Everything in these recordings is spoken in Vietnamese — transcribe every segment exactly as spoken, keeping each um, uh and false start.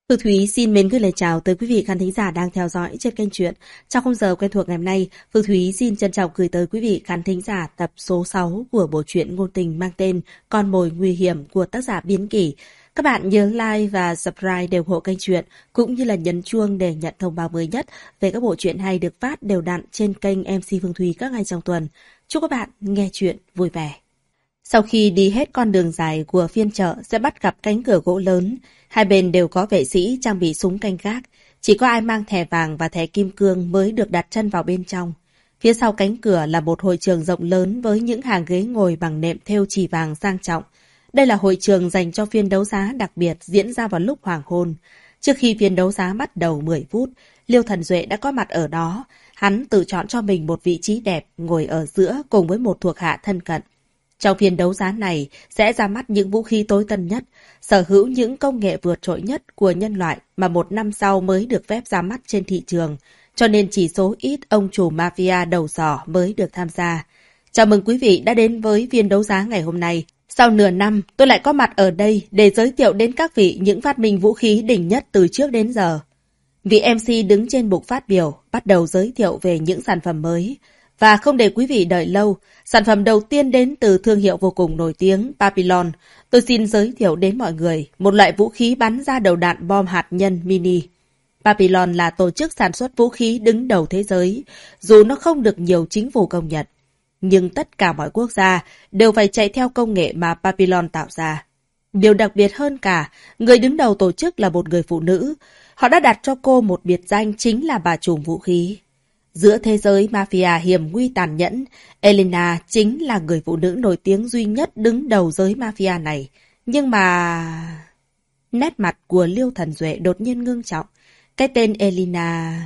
Phương Thúy xin mến gửi lời chào tới quý vị khán thính giả đang theo dõi trên kênh truyện. Trong khung giờ quen thuộc ngày hôm nay, Phương Thúy xin trân trọng gửi tới quý vị khán thính giả tập số sáu của bộ truyện ngôn tình mang tên Con mồi nguy hiểm của tác giả Biến Kỷ. Các bạn nhớ like và subscribe để ủng hộ kênh truyện, cũng như là nhấn chuông để nhận thông báo mới nhất về các bộ truyện hay được phát đều đặn trên kênh em xê Phương Thúy các ngày trong tuần. Chúc các bạn nghe truyện vui vẻ. Sau khi đi hết con đường dài của phiên chợ sẽ bắt gặp cánh cửa gỗ lớn. Hai bên đều có vệ sĩ trang bị súng canh gác. Chỉ có ai mang thẻ vàng và thẻ kim cương mới được đặt chân vào bên trong. Phía sau cánh cửa là một hội trường rộng lớn với những hàng ghế ngồi bằng nệm thêu chì vàng sang trọng. Đây là hội trường dành cho phiên đấu giá đặc biệt diễn ra vào lúc hoàng hôn. Trước khi phiên đấu giá bắt đầu mười phút, Liêu Thần Duệ đã có mặt ở đó. Hắn tự chọn cho mình một vị trí đẹp ngồi ở giữa cùng với một thuộc hạ thân cận. Trong phiên đấu giá này sẽ ra mắt những vũ khí tối tân nhất, sở hữu những công nghệ vượt trội nhất của nhân loại mà một năm sau mới được phép ra mắt trên thị trường, cho nên chỉ số ít ông chủ mafia đầu sỏ mới được tham gia. Chào mừng quý vị đã đến với phiên đấu giá ngày hôm nay. Sau nửa năm, tôi lại có mặt ở đây để giới thiệu đến các vị những phát minh vũ khí đỉnh nhất từ trước đến giờ. Vị em xê đứng trên bục phát biểu, bắt đầu giới thiệu về những sản phẩm mới. Và không để quý vị đợi lâu, sản phẩm đầu tiên đến từ thương hiệu vô cùng nổi tiếng Papillon. Tôi xin giới thiệu đến mọi người một loại vũ khí bắn ra đầu đạn bom hạt nhân mini. Papillon là tổ chức sản xuất vũ khí đứng đầu thế giới, dù nó không được nhiều chính phủ công nhận. Nhưng tất cả mọi quốc gia đều phải chạy theo công nghệ mà Papillon tạo ra. Điều đặc biệt hơn cả, người đứng đầu tổ chức là một người phụ nữ. Họ đã đặt cho cô một biệt danh chính là bà trùm vũ khí. Giữa thế giới mafia hiểm nguy tàn nhẫn, Elena chính là người phụ nữ nổi tiếng duy nhất đứng đầu giới mafia này. Nhưng mà... Nét mặt của Liêu Thần Duệ đột nhiên ngưng trọng. Cái tên Elena...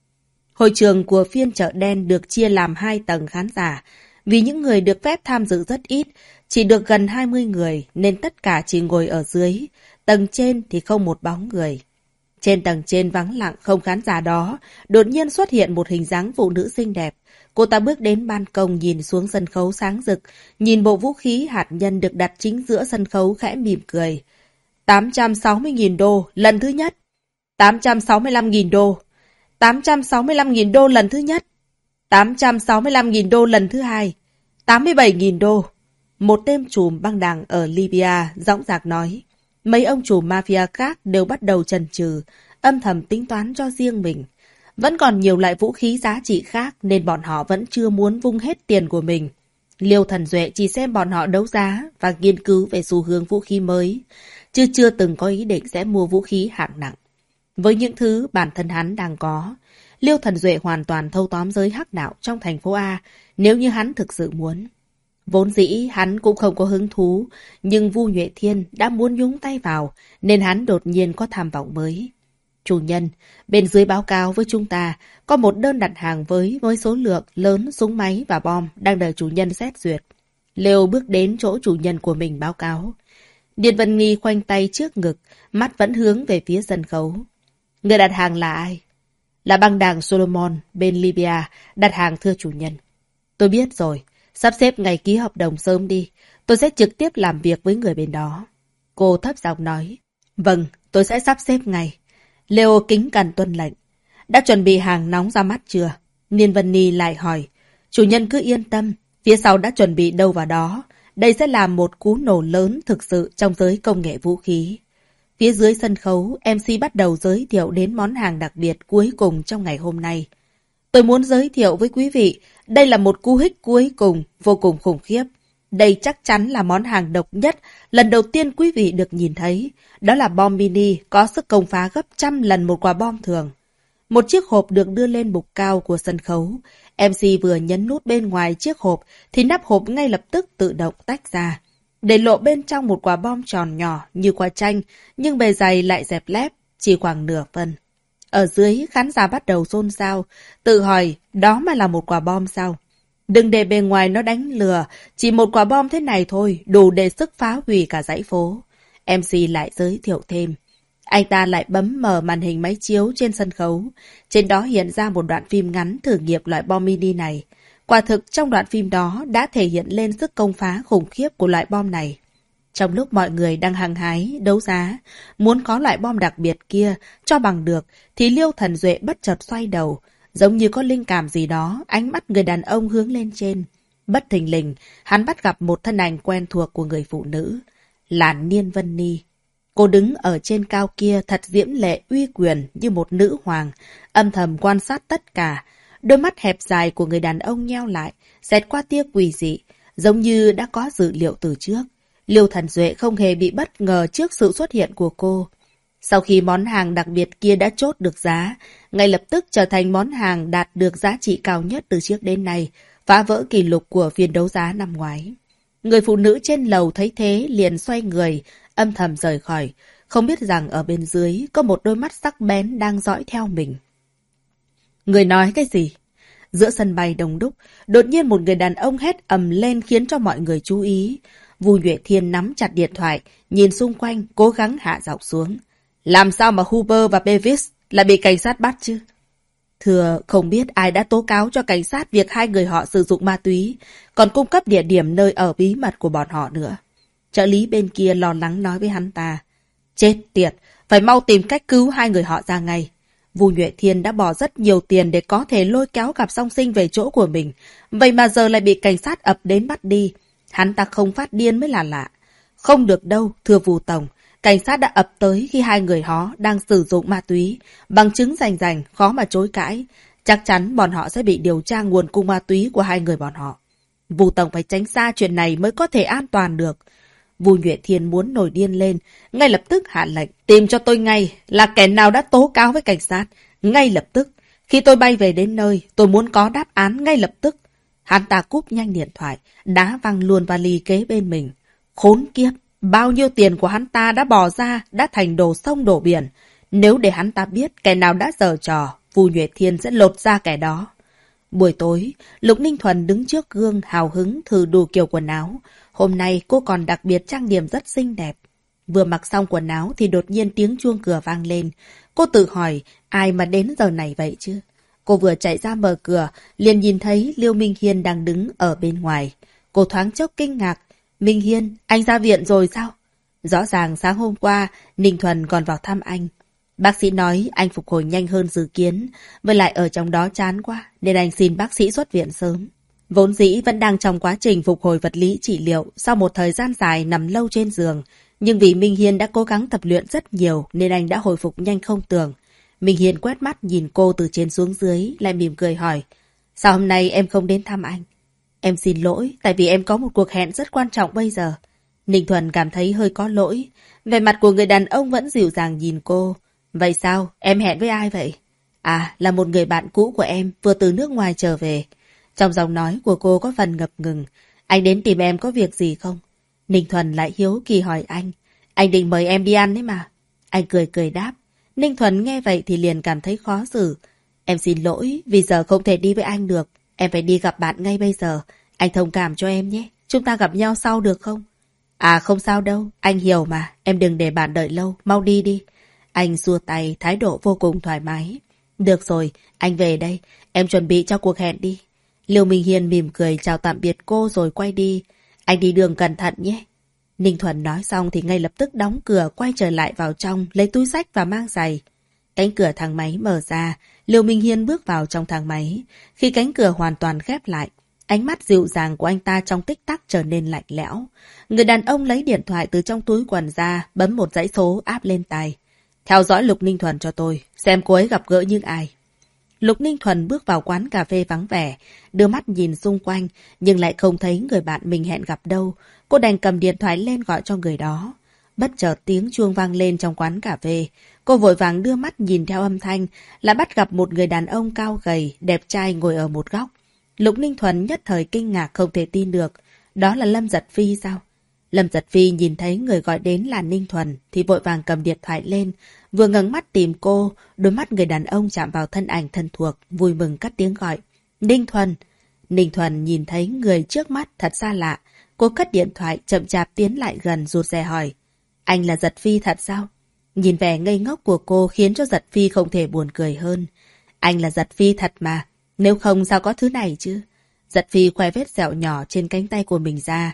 Hội trường của phiên chợ đen được chia làm hai tầng khán giả. Vì những người được phép tham dự rất ít, chỉ được gần hai mươi người nên tất cả chỉ ngồi ở dưới. Tầng trên thì không một bóng người. Trên tầng trên vắng lặng không khán giả đó, đột nhiên xuất hiện một hình dáng phụ nữ xinh đẹp. Cô ta bước đến ban công nhìn xuống sân khấu sáng rực, nhìn bộ vũ khí hạt nhân được đặt chính giữa sân khấu khẽ mỉm cười. tám trăm sáu mươi nghìn đô lần thứ nhất. tám trăm sáu mươi lăm nghìn đô. tám trăm sáu mươi lăm nghìn đô lần thứ nhất. tám trăm sáu mươi lăm nghìn đô lần thứ hai. tám mươi bảy nghìn đô. Một tên trùm băng đảng ở Libya dõng dạc nói. Mấy ông chủ mafia khác đều bắt đầu chần chừ, âm thầm tính toán cho riêng mình. Vẫn còn nhiều loại vũ khí giá trị khác nên bọn họ vẫn chưa muốn vung hết tiền của mình. Liêu Thần Duệ chỉ xem bọn họ đấu giá và nghiên cứu về xu hướng vũ khí mới, chứ chưa từng có ý định sẽ mua vũ khí hạng nặng. Với những thứ bản thân hắn đang có, Liêu Thần Duệ hoàn toàn thâu tóm giới hắc đạo trong thành phố A nếu như hắn thực sự muốn. Vốn dĩ hắn cũng không có hứng thú, nhưng Vu Nhuệ Thiên đã muốn nhúng tay vào, nên hắn đột nhiên có tham vọng mới. Chủ nhân, bên dưới báo cáo với chúng ta, có một đơn đặt hàng với với số lượng lớn súng máy và bom đang đợi chủ nhân xét duyệt. Lêu bước đến chỗ chủ nhân của mình báo cáo. Điền Vân Nghi khoanh tay trước ngực, mắt vẫn hướng về phía sân khấu. Người đặt hàng là ai? Là băng đảng Solomon bên Libya, đặt hàng thưa chủ nhân. Tôi biết rồi. Sắp xếp ngày ký hợp đồng sớm đi, tôi sẽ trực tiếp làm việc với người bên đó. Cô thấp giọng nói. Vâng, tôi sẽ sắp xếp ngay. Leo kính cẩn tuân lệnh. Đã chuẩn bị hàng nóng ra mắt chưa? Niên Vân Ni lại hỏi. Chủ nhân cứ yên tâm, phía sau đã chuẩn bị đâu vào đó. Đây sẽ là một cú nổ lớn thực sự trong giới công nghệ vũ khí. Phía dưới sân khấu, em xê bắt đầu giới thiệu đến món hàng đặc biệt cuối cùng trong ngày hôm nay. Tôi muốn giới thiệu với quý vị, đây là một cú hích cuối cùng, vô cùng khủng khiếp. Đây chắc chắn là món hàng độc nhất, lần đầu tiên quý vị được nhìn thấy. Đó là bom mini có sức công phá gấp trăm lần một quả bom thường. Một chiếc hộp được đưa lên bục cao của sân khấu. em xê vừa nhấn nút bên ngoài chiếc hộp, thì nắp hộp ngay lập tức tự động tách ra. Để lộ bên trong một quả bom tròn nhỏ như quả chanh, nhưng bề dày lại dẹp lép, chỉ khoảng nửa phân. Ở dưới, khán giả bắt đầu xôn xao, tự hỏi đó mà là một quả bom sao? Đừng để bề ngoài nó đánh lừa, chỉ một quả bom thế này thôi, đủ để sức phá hủy cả dãy phố. em xê lại giới thiệu thêm. Anh ta lại bấm mở màn hình máy chiếu trên sân khấu. Trên đó hiện ra một đoạn phim ngắn thử nghiệm loại bom mini này. Quả thực trong đoạn phim đó đã thể hiện lên sức công phá khủng khiếp của loại bom này. Trong lúc mọi người đang hăng hái, đấu giá, muốn có loại bom đặc biệt kia cho bằng được, thì Liêu Thần Duệ bất chợt xoay đầu, giống như có linh cảm gì đó, ánh mắt người đàn ông hướng lên trên. Bất thình lình, hắn bắt gặp một thân ảnh quen thuộc của người phụ nữ, là Niên Vân Ni. Cô đứng ở trên cao kia thật diễm lệ uy quyền như một nữ hoàng, âm thầm quan sát tất cả. Đôi mắt hẹp dài của người đàn ông nheo lại, xẹt qua tia quỷ dị, giống như đã có dự liệu từ trước. Liêu Thần Duệ không hề bị bất ngờ trước sự xuất hiện của cô. Sau khi món hàng đặc biệt kia đã chốt được giá, ngay lập tức trở thành món hàng đạt được giá trị cao nhất từ trước đến nay, phá vỡ kỷ lục của phiên đấu giá năm ngoái. Người phụ nữ trên lầu thấy thế liền xoay người, âm thầm rời khỏi, không biết rằng ở bên dưới có một đôi mắt sắc bén đang dõi theo mình. Người nói cái gì? Giữa sân bay đông đúc, đột nhiên một người đàn ông hét ầm lên khiến cho mọi người chú ý. Vu Nhuệ Thiên nắm chặt điện thoại, nhìn xung quanh, cố gắng hạ giọng xuống. Làm sao mà Huber và Bevis lại bị cảnh sát bắt chứ? Thưa, không biết ai đã tố cáo cho cảnh sát việc hai người họ sử dụng ma túy, còn cung cấp địa điểm nơi ở bí mật của bọn họ nữa. Trợ lý bên kia lo lắng nói với hắn ta. Chết tiệt, phải mau tìm cách cứu hai người họ ra ngay. Vu Nhuệ Thiên đã bỏ rất nhiều tiền để có thể lôi kéo cặp song sinh về chỗ của mình. Vậy mà giờ lại bị cảnh sát ập đến bắt đi. Hắn ta không phát điên mới là lạ. Không được đâu, thưa Vu Tổng. Cảnh sát đã ập tới khi hai người họ đang sử dụng ma túy. Bằng chứng rành rành, khó mà chối cãi. Chắc chắn bọn họ sẽ bị điều tra nguồn cung ma túy của hai người bọn họ. Vu Tổng phải tránh xa chuyện này mới có thể an toàn được. Vu Nhuệ Thiên muốn nổi điên lên, ngay lập tức hạ lệnh. Tìm cho tôi ngay là kẻ nào đã tố cáo với cảnh sát. Ngay lập tức. Khi tôi bay về đến nơi, tôi muốn có đáp án ngay lập tức. Hắn ta cúp nhanh điện thoại, đá văng luôn vali kế bên mình. Khốn kiếp, bao nhiêu tiền của hắn ta đã bỏ ra, đã thành đổ sông đổ biển. Nếu để hắn ta biết kẻ nào đã giở trò, Vu Nhuệ Thiên sẽ lột ra kẻ đó. Buổi tối, Lục Ninh Thuần đứng trước gương hào hứng thử đủ kiểu quần áo. Hôm nay cô còn đặc biệt trang điểm rất xinh đẹp. Vừa mặc xong quần áo thì đột nhiên tiếng chuông cửa vang lên. Cô tự hỏi ai mà đến giờ này vậy chứ? Cô vừa chạy ra mở cửa, liền nhìn thấy Liêu Minh Hiên đang đứng ở bên ngoài. Cô thoáng chốc kinh ngạc. Minh Hiên, anh ra viện rồi sao? Rõ ràng sáng hôm qua, Ninh Thuần còn vào thăm anh. Bác sĩ nói anh phục hồi nhanh hơn dự kiến, với lại ở trong đó chán quá, nên anh xin bác sĩ xuất viện sớm. Vốn dĩ vẫn đang trong quá trình phục hồi vật lý trị liệu sau một thời gian dài nằm lâu trên giường. Nhưng vì Minh Hiên đã cố gắng tập luyện rất nhiều nên anh đã hồi phục nhanh không tưởng. Minh Hiên quét mắt nhìn cô từ trên xuống dưới, lại mỉm cười hỏi. Sao hôm nay em không đến thăm anh? Em xin lỗi, tại vì em có một cuộc hẹn rất quan trọng bây giờ. Ninh Thuần cảm thấy hơi có lỗi. Vẻ mặt của người đàn ông vẫn dịu dàng nhìn cô. Vậy sao? Em hẹn với ai vậy? À, là một người bạn cũ của em vừa từ nước ngoài trở về. Trong giọng nói của cô có phần ngập ngừng. Anh đến tìm em có việc gì không? Ninh Thuần lại hiếu kỳ hỏi anh. Anh định mời em đi ăn đấy mà. Anh cười cười đáp. Ninh Thuần nghe vậy thì liền cảm thấy khó xử. Em xin lỗi, vì giờ không thể đi với anh được. Em phải đi gặp bạn ngay bây giờ. Anh thông cảm cho em nhé. Chúng ta gặp nhau sau được không? À không sao đâu, anh hiểu mà. Em đừng để bạn đợi lâu, mau đi đi. Anh xua tay, thái độ vô cùng thoải mái. Được rồi, anh về đây. Em chuẩn bị cho cuộc hẹn đi. Liêu Minh Hiên mỉm cười chào tạm biệt cô rồi quay đi. Anh đi đường cẩn thận nhé. Ninh Thuần nói xong thì ngay lập tức đóng cửa, quay trở lại vào trong, lấy túi xách và mang giày. Cánh cửa thang máy mở ra, Liêu Minh Hiên bước vào trong thang máy. Khi cánh cửa hoàn toàn khép lại, ánh mắt dịu dàng của anh ta trong tích tắc trở nên lạnh lẽo. Người đàn ông lấy điện thoại từ trong túi quần ra, bấm một dãy số áp lên tai. Theo dõi Lục Ninh Thuần cho tôi, xem cô ấy gặp gỡ những ai. Lục Ninh Thuần bước vào quán cà phê vắng vẻ, đưa mắt nhìn xung quanh, nhưng lại không thấy người bạn mình hẹn gặp đâu. Cô đành cầm điện thoại lên gọi cho người đó. Bất chợt tiếng chuông vang lên trong quán cà phê. Cô vội vàng đưa mắt nhìn theo âm thanh, lại bắt gặp một người đàn ông cao gầy, đẹp trai ngồi ở một góc. Lục Ninh Thuần nhất thời kinh ngạc không thể tin được. Đó là Lâm Giật Phi sao? Lâm Giật Phi nhìn thấy người gọi đến là Ninh Thuần thì vội vàng cầm điện thoại lên, vừa ngẩng mắt tìm cô, đôi mắt người đàn ông chạm vào thân ảnh thân thuộc, vui mừng cất tiếng gọi. Ninh Thuần! Ninh Thuần nhìn thấy người trước mắt thật xa lạ. Cô cất điện thoại chậm chạp tiến lại gần rụt rè hỏi. Anh là Giật Phi thật sao? Nhìn vẻ ngây ngốc của cô khiến cho Giật Phi không thể buồn cười hơn. Anh là Giật Phi thật mà. Nếu không sao có thứ này chứ? Giật Phi khoe vết sẹo nhỏ trên cánh tay của mình ra.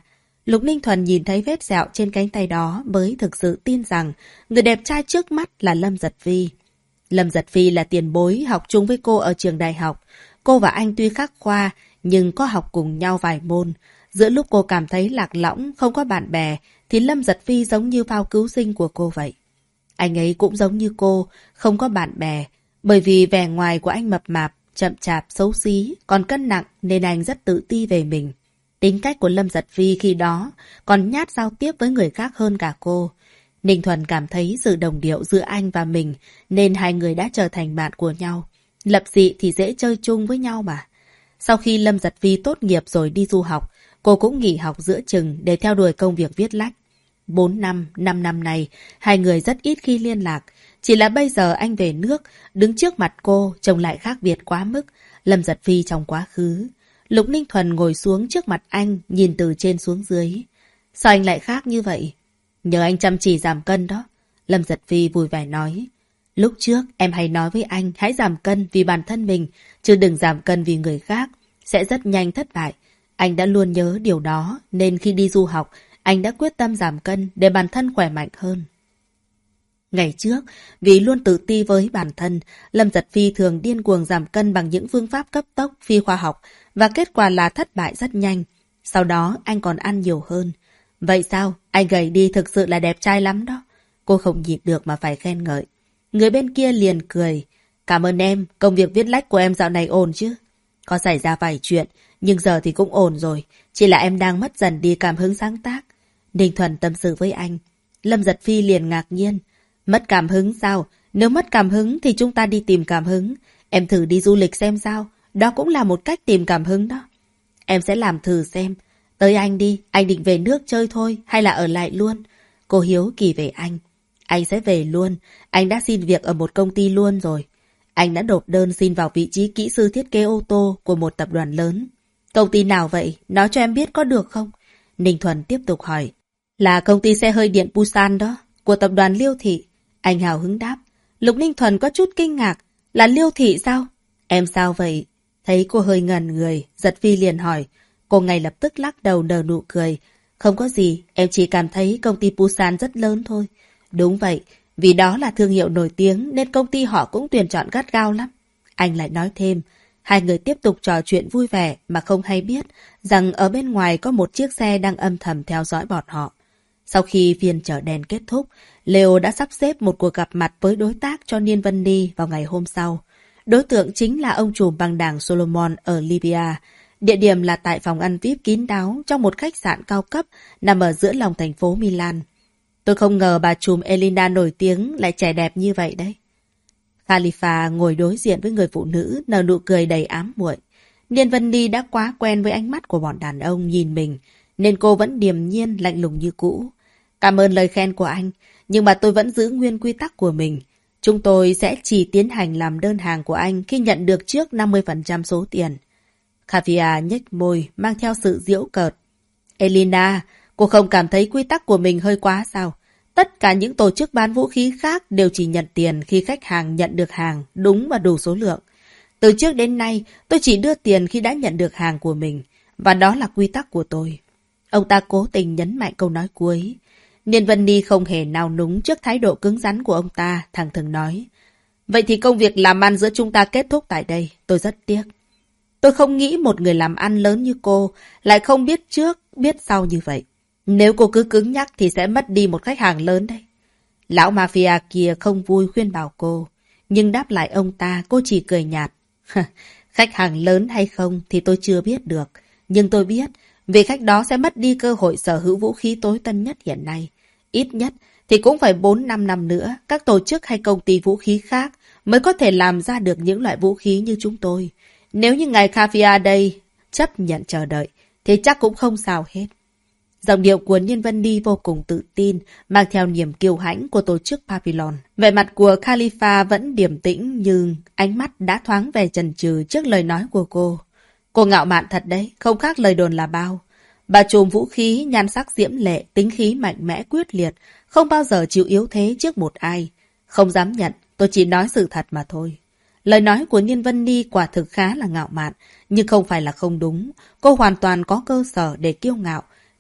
Lục Ninh Thuần nhìn thấy vết sẹo trên cánh tay đó mới thực sự tin rằng người đẹp trai trước mắt là Lâm Giật Phi. Lâm Giật Phi là tiền bối học chung với cô ở trường đại học. Cô và anh tuy khác khoa nhưng có học cùng nhau vài môn. Giữa lúc cô cảm thấy lạc lõng, không có bạn bè, thì Lâm Giật Phi giống như phao cứu sinh của cô vậy. Anh ấy cũng giống như cô, không có bạn bè. Bởi vì vẻ ngoài của anh mập mạp, chậm chạp, xấu xí, còn cân nặng nên anh rất tự ti về mình. Tính cách của Lâm Giật Phi khi đó còn nhát giao tiếp với người khác hơn cả cô. Ninh Thuần cảm thấy sự đồng điệu giữa anh và mình nên hai người đã trở thành bạn của nhau. Lập dị thì dễ chơi chung với nhau mà. Sau khi Lâm Giật Phi tốt nghiệp rồi đi du học, cô cũng nghỉ học giữa chừng để theo đuổi công việc viết lách. Bốn năm, năm năm này, hai người rất ít khi liên lạc. Chỉ là bây giờ anh về nước, đứng trước mặt cô, trông lại khác biệt quá mức. Lâm Giật Phi trong quá khứ. Lục Ninh Thuần ngồi xuống trước mặt anh, nhìn từ trên xuống dưới. Sao anh lại khác như vậy? Nhờ anh chăm chỉ giảm cân đó. Lâm Giật Phi vui vẻ nói. Lúc trước em hay nói với anh hãy giảm cân vì bản thân mình, chứ đừng giảm cân vì người khác. Sẽ rất nhanh thất bại. Anh đã luôn nhớ điều đó, nên khi đi du học, anh đã quyết tâm giảm cân để bản thân khỏe mạnh hơn. Ngày trước, vì luôn tự ti với bản thân, Lâm Giật Phi thường điên cuồng giảm cân bằng những phương pháp cấp tốc, phi khoa học, và kết quả là thất bại rất nhanh. Sau đó, anh còn ăn nhiều hơn. Vậy sao? Anh gầy đi thực sự là đẹp trai lắm đó. Cô không nhịn được mà phải khen ngợi. Người bên kia liền cười. Cảm ơn em, công việc viết lách của em dạo này ổn chứ? Có xảy ra vài chuyện, nhưng giờ thì cũng ổn rồi. Chỉ là em đang mất dần đi cảm hứng sáng tác. Ninh Thuần tâm sự với anh. Lâm Giật Phi liền ngạc nhiên. Mất cảm hứng sao? Nếu mất cảm hứng thì chúng ta đi tìm cảm hứng. Em thử đi du lịch xem sao. Đó cũng là một cách tìm cảm hứng đó. Em sẽ làm thử xem. Tới anh đi, anh định về nước chơi thôi hay là ở lại luôn? Cô hiếu kỳ về anh. Anh sẽ về luôn. Anh đã xin việc ở một công ty luôn rồi. Anh đã nộp đơn xin vào vị trí kỹ sư thiết kế ô tô của một tập đoàn lớn. Công ty nào vậy? Nói cho em biết có được không? Ninh Thuần tiếp tục hỏi. Là công ty xe hơi điện Busan đó, của tập đoàn Liêu Thị. Anh hào hứng đáp. Lục Ninh Thuần có chút kinh ngạc. Là Liêu Thị sao? Em sao vậy? Thấy cô hơi ngần người, Giật Phi liền hỏi. Cô ngay lập tức lắc đầu nở nụ cười. Không có gì, em chỉ cảm thấy công ty Busan rất lớn thôi. Đúng vậy, vì đó là thương hiệu nổi tiếng nên công ty họ cũng tuyển chọn gắt gao lắm. Anh lại nói thêm. Hai người tiếp tục trò chuyện vui vẻ mà không hay biết rằng ở bên ngoài có một chiếc xe đang âm thầm theo dõi bọn họ. Sau khi phiên chợ đèn kết thúc, Leo đã sắp xếp một cuộc gặp mặt với đối tác cho Niên Vân Ni vào ngày hôm sau. Đối tượng chính là ông trùm băng đảng Solomon ở Libya. Địa điểm là tại phòng ăn vi ai pi kín đáo trong một khách sạn cao cấp nằm ở giữa lòng thành phố Milan. Tôi không ngờ bà trùm Elina nổi tiếng lại trẻ đẹp như vậy đấy. Khalifa ngồi đối diện với người phụ nữ nở nụ cười đầy ám muội. Niên Vân Ni đã quá quen với ánh mắt của bọn đàn ông nhìn mình, nên cô vẫn điềm nhiên lạnh lùng như cũ. Cảm ơn lời khen của anh, nhưng mà tôi vẫn giữ nguyên quy tắc của mình. Chúng tôi sẽ chỉ tiến hành làm đơn hàng của anh khi nhận được trước năm mươi phần trăm số tiền. Khafia nhếch môi, mang theo sự giễu cợt. Elina, cô không cảm thấy quy tắc của mình hơi quá sao? Tất cả những tổ chức bán vũ khí khác đều chỉ nhận tiền khi khách hàng nhận được hàng đúng và đủ số lượng. Từ trước đến nay, tôi chỉ đưa tiền khi đã nhận được hàng của mình, và đó là quy tắc của tôi. Ông ta cố tình nhấn mạnh câu nói cuối. Niên Vân Ni không hề nao núng trước thái độ cứng rắn của ông ta, thẳng thừng nói. Vậy thì công việc làm ăn giữa chúng ta kết thúc tại đây, tôi rất tiếc. Tôi không nghĩ một người làm ăn lớn như cô lại không biết trước, biết sau như vậy. Nếu cô cứ cứng nhắc thì sẽ mất đi một khách hàng lớn đấy. Lão mafia kia không vui khuyên bảo cô. Nhưng đáp lại ông ta, cô chỉ cười nhạt. Khách hàng lớn hay không thì tôi chưa biết được. Nhưng tôi biết, vị khách đó sẽ mất đi cơ hội sở hữu vũ khí tối tân nhất hiện nay. Ít nhất thì cũng phải bốn năm năm nữa, các tổ chức hay công ty vũ khí khác mới có thể làm ra được những loại vũ khí như chúng tôi. Nếu như ngài Khafia đây chấp nhận chờ đợi, thì chắc cũng không sao hết. Giọng điệu của Niên Vân Ni vô cùng tự tin, mang theo niềm kiêu hãnh của tổ chức Papillon. Vẻ mặt của Khalifa vẫn điềm tĩnh nhưng ánh mắt đã thoáng vẻ chần chừ trước lời nói của cô. Cô ngạo mạn thật đấy, không khác lời đồn là bao. Bà trùm vũ khí, nhan sắc diễm lệ, tính khí mạnh mẽ quyết liệt, không bao giờ chịu yếu thế trước một ai. Không dám nhận, tôi chỉ nói sự thật mà thôi. Lời nói của Niên Vân Ni quả thực khá là ngạo mạn, nhưng không phải là không đúng. Cô hoàn toàn có cơ sở để kiêu ngạo.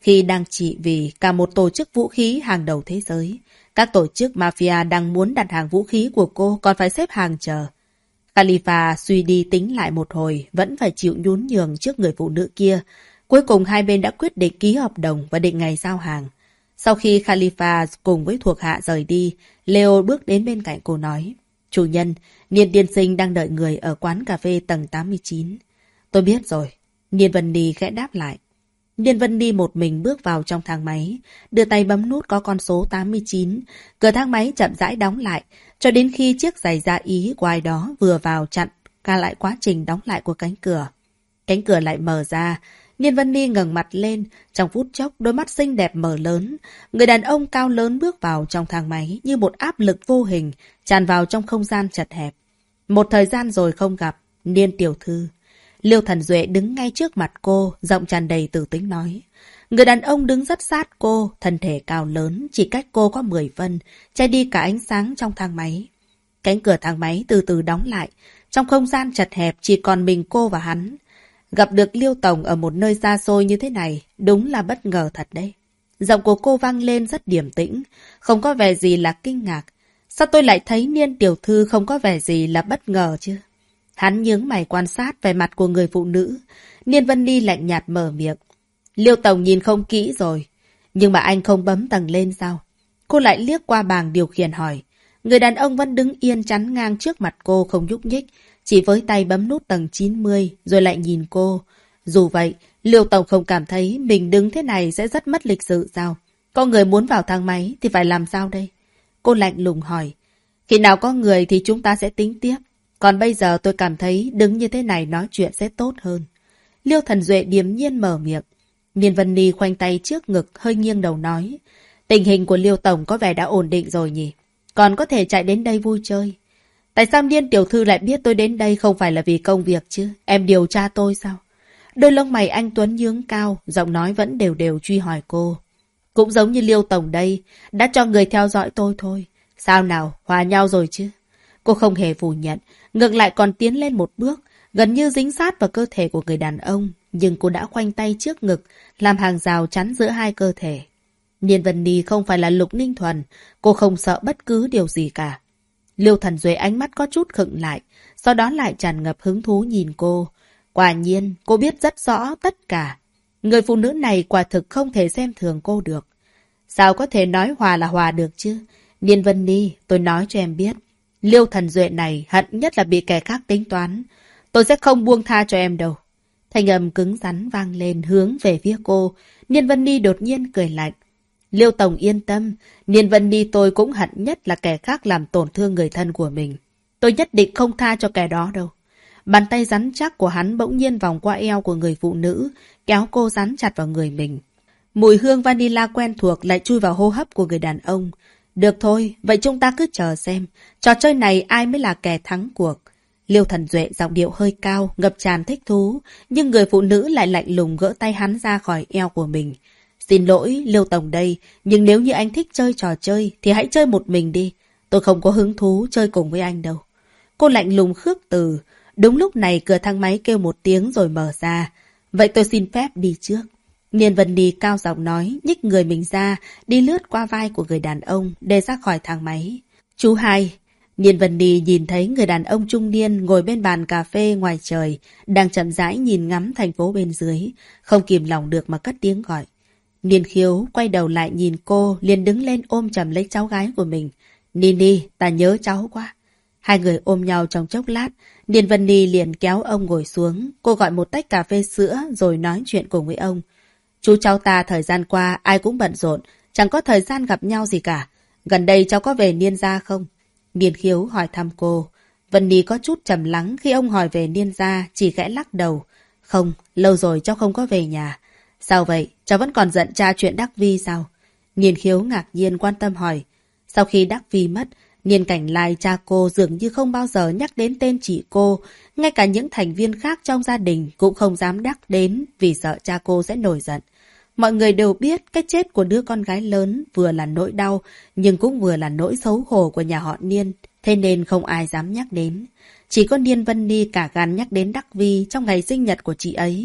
khi đang trị vì cả một tổ chức vũ khí hàng đầu thế giới. Các tổ chức mafia đang muốn đặt hàng vũ khí của cô còn phải xếp hàng chờ. Khalifa suy đi tính lại một hồi, vẫn phải chịu nhún nhường trước người phụ nữ kia. Cuối cùng hai bên đã quyết định ký hợp đồng và định ngày giao hàng. Sau khi Khalifa cùng với thuộc hạ rời đi, Leo bước đến bên cạnh cô nói: "Chủ nhân, Niên tiên sinh đang đợi người ở quán cà phê tầng tám mươi chín. Tôi biết rồi." Niên Vân Ni khẽ đáp lại. Niên Vân Ni một mình bước vào trong thang máy, đưa tay bấm nút có con số tám mươi chín. Cửa thang máy chậm rãi đóng lại, cho đến khi chiếc giày da ý của ai đó vừa vào chặn cả lại quá trình đóng lại của cánh cửa. Cánh cửa lại mở ra. Niên Vân Ni ngẩng mặt lên, trong phút chốc đôi mắt xinh đẹp mở lớn. Người đàn ông cao lớn bước vào trong thang máy như một áp lực vô hình, tràn vào trong không gian chật hẹp. Một thời gian rồi không gặp, Niên tiểu thư. Liêu Thần Duệ đứng ngay trước mặt cô, giọng tràn đầy tử tính nói. Người đàn ông đứng rất sát cô, thân thể cao lớn, chỉ cách cô có mười phân, che đi cả ánh sáng trong thang máy. Cánh cửa thang máy từ từ đóng lại, trong không gian chật hẹp chỉ còn mình cô và hắn. Gặp được Liêu Tổng ở một nơi xa xôi như thế này, đúng là bất ngờ thật đấy. Giọng của cô vang lên rất điềm tĩnh, không có vẻ gì là kinh ngạc. Sao tôi lại thấy Niên tiểu thư không có vẻ gì là bất ngờ chứ? Hắn nhướng mày quan sát vẻ mặt của người phụ nữ. Niên Vân Ni lạnh nhạt mở miệng. Liêu Tổng nhìn không kỹ rồi. Nhưng mà anh không bấm tầng lên sao? Cô lại liếc qua bảng điều khiển hỏi. Người đàn ông vẫn đứng yên chắn ngang trước mặt cô không nhúc nhích. Chỉ với tay bấm nút tầng chín mươi rồi lại nhìn cô. Dù vậy, Liêu Tổng không cảm thấy mình đứng thế này sẽ rất mất lịch sự sao? Có người muốn vào thang máy thì phải làm sao đây? Cô lạnh lùng hỏi. Khi nào có người thì chúng ta sẽ tính tiếp. Còn bây giờ tôi cảm thấy đứng như thế này nói chuyện sẽ tốt hơn. Liêu Thần Duệ điềm nhiên mở miệng. Niên Vân Ni khoanh tay trước ngực hơi nghiêng đầu nói. Tình hình của Liêu Tổng có vẻ đã ổn định rồi nhỉ? Còn có thể chạy đến đây vui chơi. Tại sao Niên tiểu thư lại biết tôi đến đây không phải là vì công việc chứ? Em điều tra tôi sao? Đôi lông mày anh Tuấn nhướng cao, giọng nói vẫn đều đều truy hỏi cô. Cũng giống như Liêu Tổng đây, đã cho người theo dõi tôi thôi. Sao nào, hòa nhau rồi chứ? Cô không hề phủ nhận, ngược lại còn tiến lên một bước, gần như dính sát vào cơ thể của người đàn ông. Nhưng cô đã khoanh tay trước ngực, làm hàng rào chắn giữa hai cơ thể. Niên Vân Ni không phải là Lục Ninh Thuần, cô không sợ bất cứ điều gì cả. Liêu Thần Duệ ánh mắt có chút khựng lại, sau đó lại tràn ngập hứng thú nhìn cô. Quả nhiên, cô biết rất rõ tất cả. Người phụ nữ này quả thực không thể xem thường cô được. Sao có thể nói hòa là hòa được chứ? Niên Vân Ni, tôi nói cho em biết. Liêu Thần Duệ này hận nhất là bị kẻ khác tính toán. Tôi sẽ không buông tha cho em đâu. Thanh âm cứng rắn vang lên hướng về phía cô. Niên Vân Ni đột nhiên cười lạnh. Liêu Tổng yên tâm. Niên Vân Ni tôi cũng hận nhất là kẻ khác làm tổn thương người thân của mình. Tôi nhất định không tha cho kẻ đó đâu. Bàn tay rắn chắc của hắn bỗng nhiên vòng qua eo của người phụ nữ, kéo cô rắn chặt vào người mình. Mùi hương vanilla quen thuộc lại chui vào hô hấp của người đàn ông. Được thôi, vậy chúng ta cứ chờ xem. Trò chơi này ai mới là kẻ thắng cuộc. Liêu Thần Duệ giọng điệu hơi cao, ngập tràn thích thú. Nhưng người phụ nữ lại lạnh lùng gỡ tay hắn ra khỏi eo của mình. Xin lỗi, Liêu Tổng đây. Nhưng nếu như anh thích chơi trò chơi, thì hãy chơi một mình đi. Tôi không có hứng thú chơi cùng với anh đâu. Cô lạnh lùng khước từ. Đúng lúc này cửa thang máy kêu một tiếng rồi mở ra. Vậy tôi xin phép đi trước. Niên Vân Ni cao giọng nói, nhích người mình ra, đi lướt qua vai của người đàn ông, để ra khỏi thang máy. Chú hai. Niên Vân Ni nhìn thấy người đàn ông trung niên ngồi bên bàn cà phê ngoài trời, đang chậm rãi nhìn ngắm thành phố bên dưới, không kìm lòng được mà cất tiếng gọi. Niên Khiếu quay đầu lại nhìn cô, liền đứng lên ôm chầm lấy cháu gái của mình. Nini, ta nhớ cháu quá. Hai người ôm nhau trong chốc lát, Niên Vân Ni liền kéo ông ngồi xuống, cô gọi một tách cà phê sữa rồi nói chuyện cùng với ông. Chú cháu ta thời gian qua ai cũng bận rộn, chẳng có thời gian gặp nhau gì cả. Gần đây cháu có về Niên gia không? Niên Khiếu hỏi thăm cô. Vân Ni có chút trầm lắng khi ông hỏi về Niên gia, chỉ khẽ lắc đầu. Không, lâu rồi cháu không có về nhà. Sao vậy? Cháu vẫn còn giận cha chuyện Đắc Vi sao? Niên Khiếu ngạc nhiên quan tâm hỏi. Sau khi Đắc Vi mất, Niên Cảnh Lai cha cô dường như không bao giờ nhắc đến tên chị cô. Ngay cả những thành viên khác trong gia đình cũng không dám đắc đến vì sợ cha cô sẽ nổi giận. Mọi người đều biết cái chết của đứa con gái lớn vừa là nỗi đau nhưng cũng vừa là nỗi xấu hổ của nhà họ Niên. Thế nên không ai dám nhắc đến. Chỉ có Niên Vân Ni cả gan nhắc đến Đắc Vi trong ngày sinh nhật của chị ấy.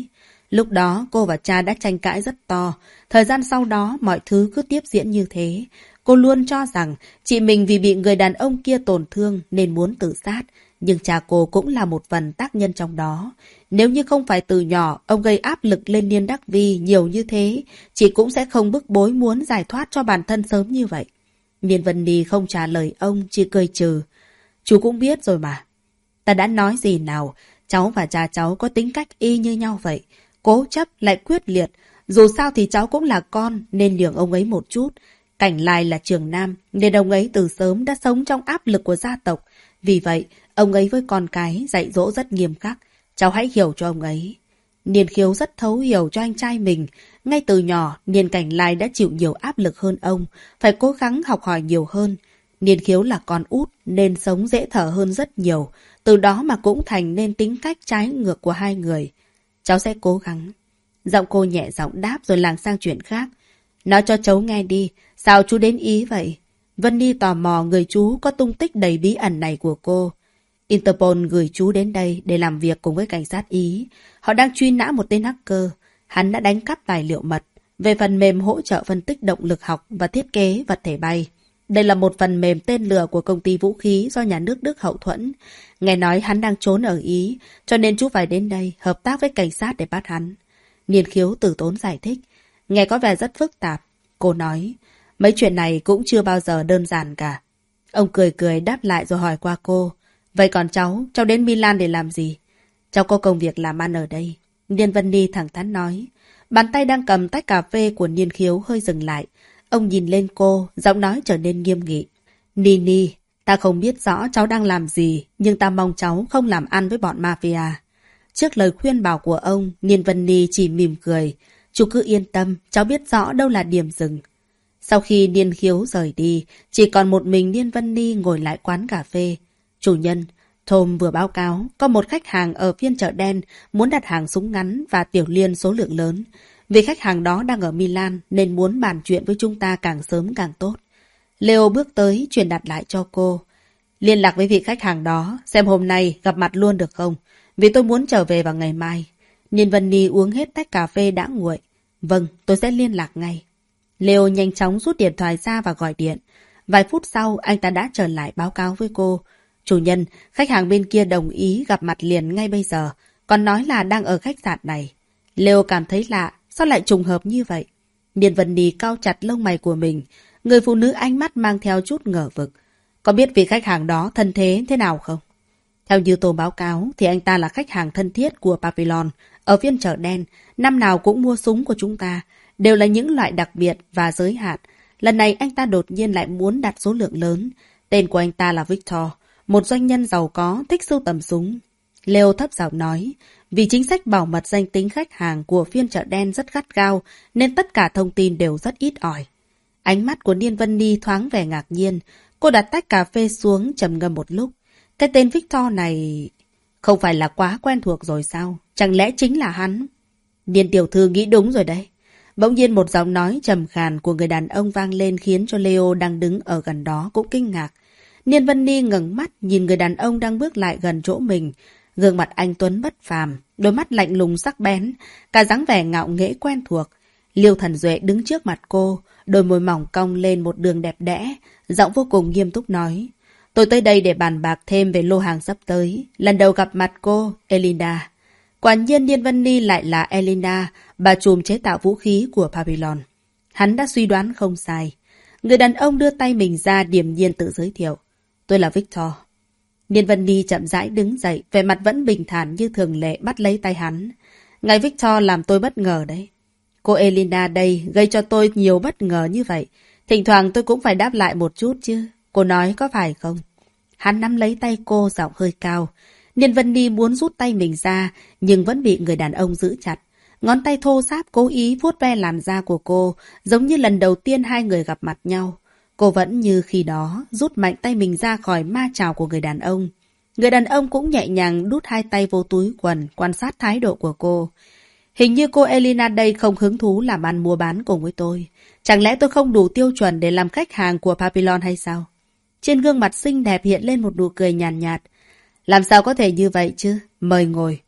Lúc đó cô và cha đã tranh cãi rất to. Thời gian sau đó mọi thứ cứ tiếp diễn như thế. Cô luôn cho rằng chị mình vì bị người đàn ông kia tổn thương nên muốn tự sát. Nhưng cha cô cũng là một phần tác nhân trong đó. Nếu như không phải từ nhỏ ông gây áp lực lên Niên Đắc Vi nhiều như thế, chị cũng sẽ không bức bối muốn giải thoát cho bản thân sớm như vậy. Niên Vân Ni không trả lời ông, chỉ cười trừ. Chú cũng biết rồi mà. Ta đã nói gì nào, cháu và cha cháu có tính cách y như nhau vậy. Cố chấp lại quyết liệt. Dù sao thì cháu cũng là con nên nhường ông ấy một chút. Cảnh Lai là trưởng nam nên ông ấy từ sớm đã sống trong áp lực của gia tộc. Vì vậy, ông ấy với con cái dạy dỗ rất nghiêm khắc. Cháu hãy hiểu cho ông ấy. Niên Khiếu rất thấu hiểu cho anh trai mình. Ngay từ nhỏ, Niên Cảnh Lai đã chịu nhiều áp lực hơn ông. Phải cố gắng học hỏi nhiều hơn. Niên Khiếu là con út nên sống dễ thở hơn rất nhiều. Từ đó mà cũng thành nên tính cách trái ngược của hai người. Cháu sẽ cố gắng. Giọng cô nhẹ giọng đáp rồi làng sang chuyện khác. Nói cho cháu nghe đi, sao chú đến Ý vậy? Vân Ni tò mò người chú có tung tích đầy bí ẩn này của cô. Interpol gửi chú đến đây để làm việc cùng với cảnh sát Ý. Họ đang truy nã một tên hacker. Hắn đã đánh cắp tài liệu mật về phần mềm hỗ trợ phân tích động lực học và thiết kế vật thể bay. Đây là một phần mềm tên lửa của công ty vũ khí do nhà nước Đức hậu thuẫn. Nghe nói hắn đang trốn ở Ý, cho nên chú phải đến đây hợp tác với cảnh sát để bắt hắn. Niên Khiếu từ tốn giải thích. Nghe có vẻ rất phức tạp. Cô nói, mấy chuyện này cũng chưa bao giờ đơn giản cả. Ông cười cười đáp lại rồi hỏi qua cô. Vậy còn cháu, cháu đến Milan để làm gì? Cháu có công việc làm ăn ở đây. Niên Vân Ni thẳng thắn nói. Bàn tay đang cầm tách cà phê của Niên Khiếu hơi dừng lại. Ông nhìn lên cô, giọng nói trở nên nghiêm nghị. Nini, ta không biết rõ cháu đang làm gì, nhưng ta mong cháu không làm ăn với bọn mafia. Trước lời khuyên bảo của ông, Niên Vân Ni chỉ mỉm cười. Chú cứ yên tâm, cháu biết rõ đâu là điểm dừng. Sau khi Niên Khiếu rời đi, chỉ còn một mình Niên Vân Ni ngồi lại quán cà phê. Chủ nhân, Tom vừa báo cáo, có một khách hàng ở phiên chợ đen muốn đặt hàng súng ngắn và tiểu liên số lượng lớn. Vì khách hàng đó đang ở Milan nên muốn bàn chuyện với chúng ta càng sớm càng tốt. Leo bước tới truyền đạt lại cho cô. Liên lạc với vị khách hàng đó, xem hôm nay gặp mặt luôn được không? Vì tôi muốn trở về vào ngày mai. Niên Vân Ni uống hết tách cà phê đã nguội. Vâng, tôi sẽ liên lạc ngay. Leo nhanh chóng rút điện thoại ra và gọi điện. Vài phút sau, anh ta đã trở lại báo cáo với cô. Chủ nhân, khách hàng bên kia đồng ý gặp mặt liền ngay bây giờ, còn nói là đang ở khách sạn này. Leo cảm thấy lạ, sao lại trùng hợp như vậy? Niên Vân Ni cau chặt lông mày của mình. Người phụ nữ ánh mắt mang theo chút ngờ vực. Có biết vị khách hàng đó thân thế thế nào không? Theo như tôi báo cáo thì anh ta là khách hàng thân thiết của Papillon ở phiên chợ đen, năm nào cũng mua súng của chúng ta, đều là những loại đặc biệt và giới hạn. Lần này anh ta đột nhiên lại muốn đặt số lượng lớn. Tên của anh ta là Victor, một doanh nhân giàu có thích sưu tầm súng. Leo thấp giọng nói, vì chính sách bảo mật danh tính khách hàng của phiên chợ đen rất gắt gao nên tất cả thông tin đều rất ít ỏi. Ánh mắt của Niên Vân Ni thoáng vẻ ngạc nhiên. Cô đặt tách cà phê xuống trầm ngâm một lúc. Cái tên Victor này không phải là quá quen thuộc rồi sao? Chẳng lẽ chính là hắn? Niên tiểu thư nghĩ đúng rồi đấy. Bỗng nhiên một giọng nói trầm khàn của người đàn ông vang lên khiến cho Leo đang đứng ở gần đó cũng kinh ngạc. Niên Vân Ni ngẩng mắt nhìn người đàn ông đang bước lại gần chỗ mình. Gương mặt anh tuấn bất phàm, đôi mắt lạnh lùng sắc bén, cả dáng vẻ ngạo nghễ quen thuộc. Liêu Thần Duệ đứng trước mặt cô, đôi môi mỏng cong lên một đường đẹp đẽ, giọng vô cùng nghiêm túc nói. Tôi tới đây để bàn bạc thêm về lô hàng sắp tới. Lần đầu gặp mặt cô, Elinda. Quả nhiên Niên Vân Ni lại là Elinda, bà trùm chế tạo vũ khí của Papillon. Hắn đã suy đoán không sai. Người đàn ông đưa tay mình ra điềm nhiên tự giới thiệu. Tôi là Victor. Niên Vân Ni chậm rãi đứng dậy, vẻ mặt vẫn bình thản như thường lệ bắt lấy tay hắn. Ngài Victor làm tôi bất ngờ đấy. Cô Elinda đây gây cho tôi nhiều bất ngờ như vậy. Thỉnh thoảng tôi cũng phải đáp lại một chút chứ. Cô nói có phải không? Hắn nắm lấy tay cô giọng hơi cao. Niên Vân Ni muốn rút tay mình ra, nhưng vẫn bị người đàn ông giữ chặt. Ngón tay thô ráp cố ý vuốt ve làn da của cô, giống như lần đầu tiên hai người gặp mặt nhau. Cô vẫn như khi đó, rút mạnh tay mình ra khỏi ma trào của người đàn ông. Người đàn ông cũng nhẹ nhàng đút hai tay vô túi quần, quan sát thái độ của cô. Hình như cô Elena đây không hứng thú làm ăn mua bán cùng với tôi. Chẳng lẽ tôi không đủ tiêu chuẩn để làm khách hàng của Papillon hay sao? Trên gương mặt xinh đẹp hiện lên một nụ cười nhàn nhạt, nhạt. Làm sao có thể như vậy chứ? Mời ngồi.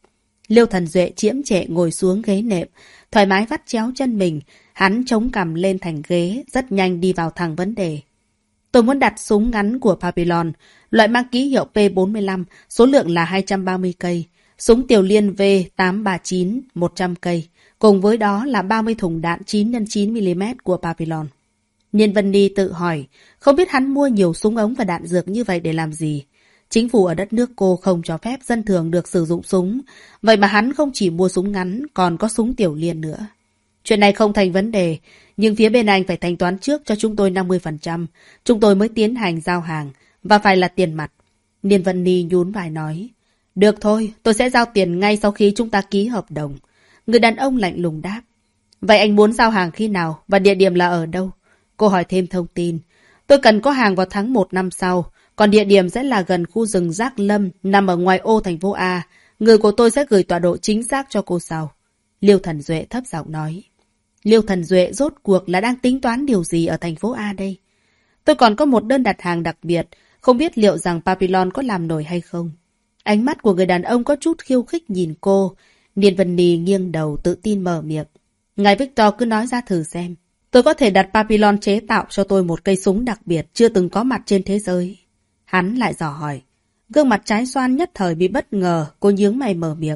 Liêu Thần Duệ chiếm trệ ngồi xuống ghế nệm, thoải mái vắt chéo chân mình, hắn chống cằm lên thành ghế, rất nhanh đi vào thẳng vấn đề. Tôi muốn đặt súng ngắn của Papillon, loại mang ký hiệu P bốn mươi lăm, số lượng là hai trăm ba mươi cây, súng tiểu liên V tám ba chín, một trăm cây, cùng với đó là ba mươi thùng đạn chín nhân chín mi li mét của Papillon. Niên Vân Ni tự hỏi, không biết hắn mua nhiều súng ống và đạn dược như vậy để làm gì. Chính phủ ở đất nước cô không cho phép dân thường được sử dụng súng, vậy mà hắn không chỉ mua súng ngắn, còn có súng tiểu liên nữa. Chuyện này không thành vấn đề, nhưng phía bên anh phải thanh toán trước cho chúng tôi năm mươi phần trăm, chúng tôi mới tiến hành giao hàng, và phải là tiền mặt. Niên Vân Ni nhún vai nói, được thôi, tôi sẽ giao tiền ngay sau khi chúng ta ký hợp đồng. Người đàn ông lạnh lùng đáp, vậy anh muốn giao hàng khi nào và địa điểm là ở đâu? Cô hỏi thêm thông tin, tôi cần có hàng vào tháng một năm sau, còn địa điểm sẽ là gần khu rừng Giác Lâm, nằm ở ngoài ô thành phố A. Người của tôi sẽ gửi tọa độ chính xác cho cô sau. Liêu Thần Duệ thấp giọng nói. Liêu Thần Duệ rốt cuộc là đang tính toán điều gì ở thành phố A đây? Tôi còn có một đơn đặt hàng đặc biệt, không biết liệu rằng Papillon có làm nổi hay không. Ánh mắt của người đàn ông có chút khiêu khích nhìn cô. Niên Vân Ni nghiêng đầu tự tin mở miệng. Ngài Victor cứ nói ra thử xem. Tôi có thể đặt Papillon chế tạo cho tôi một cây súng đặc biệt chưa từng có mặt trên thế giới. Hắn lại dò hỏi. Gương mặt trái xoan nhất thời bị bất ngờ, cô nhướng mày mở miệng.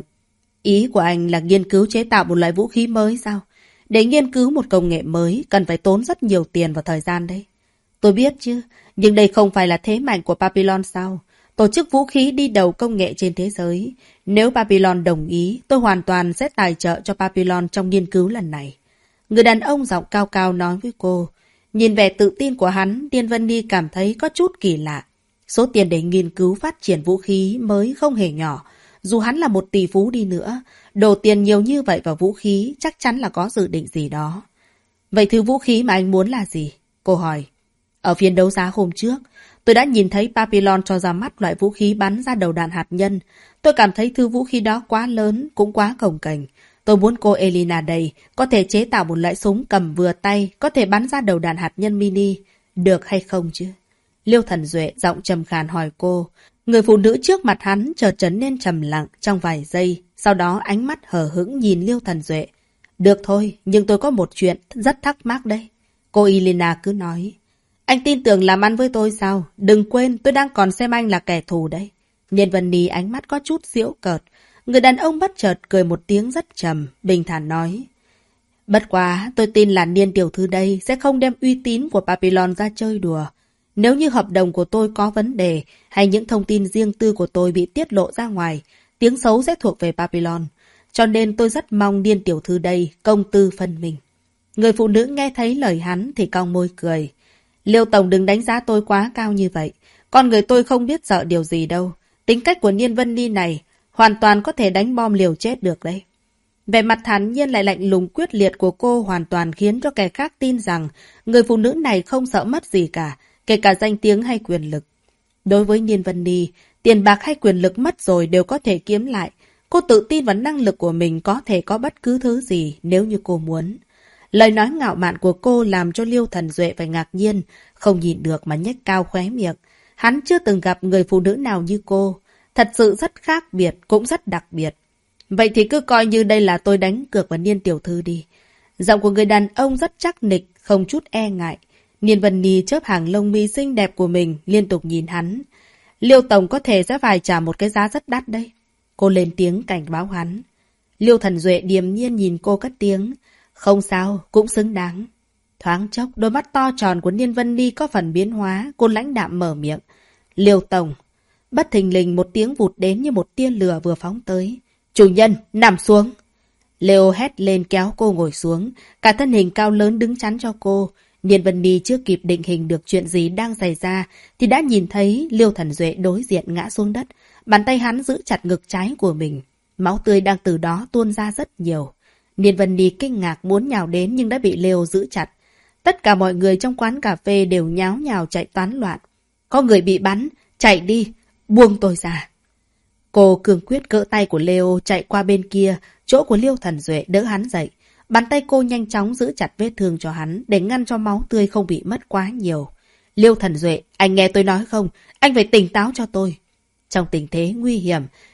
Ý của anh là nghiên cứu chế tạo một loại vũ khí mới sao? Để nghiên cứu một công nghệ mới cần phải tốn rất nhiều tiền và thời gian đấy. Tôi biết chứ, nhưng đây không phải là thế mạnh của Papillon sao? Tổ chức vũ khí đi đầu công nghệ trên thế giới. Nếu Papillon đồng ý, tôi hoàn toàn sẽ tài trợ cho Papillon trong nghiên cứu lần này. Người đàn ông giọng cao cao nói với cô. Nhìn vẻ tự tin của hắn, Niên Vân Ni cảm thấy có chút kỳ lạ. Số tiền để nghiên cứu phát triển vũ khí mới không hề nhỏ. Dù hắn là một tỷ phú đi nữa, đổ tiền nhiều như vậy vào vũ khí chắc chắn là có dự định gì đó. Vậy thứ vũ khí mà anh muốn là gì? Cô hỏi. Ở phiên đấu giá hôm trước, tôi đã nhìn thấy Papillon cho ra mắt loại vũ khí bắn ra đầu đạn hạt nhân. Tôi cảm thấy thứ vũ khí đó quá lớn, cũng quá cồng kềnh. Tôi muốn cô Elena đây có thể chế tạo một loại súng cầm vừa tay, có thể bắn ra đầu đạn hạt nhân mini. Được hay không chứ? Liêu Thần Duệ giọng trầm khàn hỏi cô. Người phụ nữ trước mặt hắn chợt trở nên trầm lặng trong vài giây, sau đó ánh mắt hờ hững nhìn Liêu Thần Duệ. Được thôi, nhưng tôi có một chuyện rất thắc mắc đây. Cô Elena cứ nói. Anh tin tưởng làm ăn với tôi sao? Đừng quên, tôi đang còn xem anh là kẻ thù đấy. Niên Vân Ni ánh mắt có chút giễu cợt. Người đàn ông bất chợt cười một tiếng rất trầm, bình thản nói. Bất quá, tôi tin là Niên tiểu thư đây sẽ không đem uy tín của Papillon ra chơi đùa. Nếu như hợp đồng của tôi có vấn đề, hay những thông tin riêng tư của tôi bị tiết lộ ra ngoài, tiếng xấu sẽ thuộc về Papillon. Cho nên tôi rất mong Niên tiểu thư đây công tư phân mình. Người phụ nữ nghe thấy lời hắn thì cong môi cười. Liêu tổng đừng đánh giá tôi quá cao như vậy. Con người tôi không biết sợ điều gì đâu. Tính cách của Niên Vân Ni này hoàn toàn có thể đánh bom liều chết được đấy. Vẻ mặt thản nhiên lại lạnh lùng quyết liệt của cô hoàn toàn khiến cho kẻ khác tin rằng người phụ nữ này không sợ mất gì cả, kể cả danh tiếng hay quyền lực. Đối với Niên Vân Ni, tiền bạc hay quyền lực mất rồi đều có thể kiếm lại. Cô tự tin vào năng lực của mình có thể có bất cứ thứ gì nếu như cô muốn. Lời nói ngạo mạn của cô làm cho Liêu Thần Duệ phải ngạc nhiên, không nhìn được mà nhếch cao khóe miệng. Hắn chưa từng gặp người phụ nữ nào như cô. Thật sự rất khác biệt, cũng rất đặc biệt. Vậy thì cứ coi như đây là tôi đánh cược vào Niên tiểu thư đi. Giọng của người đàn ông rất chắc nịch, không chút e ngại. Niên Vân Ni chớp hàng lông mi xinh đẹp của mình, liên tục nhìn hắn. Liêu tổng có thể sẽ phải trả một cái giá rất đắt đấy. Cô lên tiếng cảnh báo hắn. Liêu Thần Duệ điềm nhiên nhìn cô cất tiếng. Không sao, cũng xứng đáng. Thoáng chốc, đôi mắt to tròn của Niên Vân Ni có phần biến hóa, cô lãnh đạm mở miệng. Liêu tổng. Bất thình lình một tiếng vụt đến như một tia lửa vừa phóng tới. Chủ nhân, nằm xuống. Leo hét lên kéo cô ngồi xuống, cả thân hình cao lớn đứng chắn cho cô. Niên Vân Ni chưa kịp định hình được chuyện gì đang xảy ra, thì đã nhìn thấy Liêu Thần Duệ đối diện ngã xuống đất. Bàn tay hắn giữ chặt ngực trái của mình. Máu tươi đang từ đó tuôn ra rất nhiều. Niên Vân Ni kinh ngạc muốn nhào đến nhưng đã bị Leo giữ chặt. Tất cả mọi người trong quán cà phê đều nháo nhào chạy toán loạn. Có người bị bắn, chạy đi, buông tôi ra. Cô cương quyết cỡ tay của Leo chạy qua bên kia, chỗ của Liêu Thần Duệ đỡ hắn dậy. Bàn tay cô nhanh chóng giữ chặt vết thương cho hắn để ngăn cho máu tươi không bị mất quá nhiều. Liêu Thần Duệ, anh nghe tôi nói không? Anh phải tỉnh táo cho tôi. Trong tình thế nguy hiểm,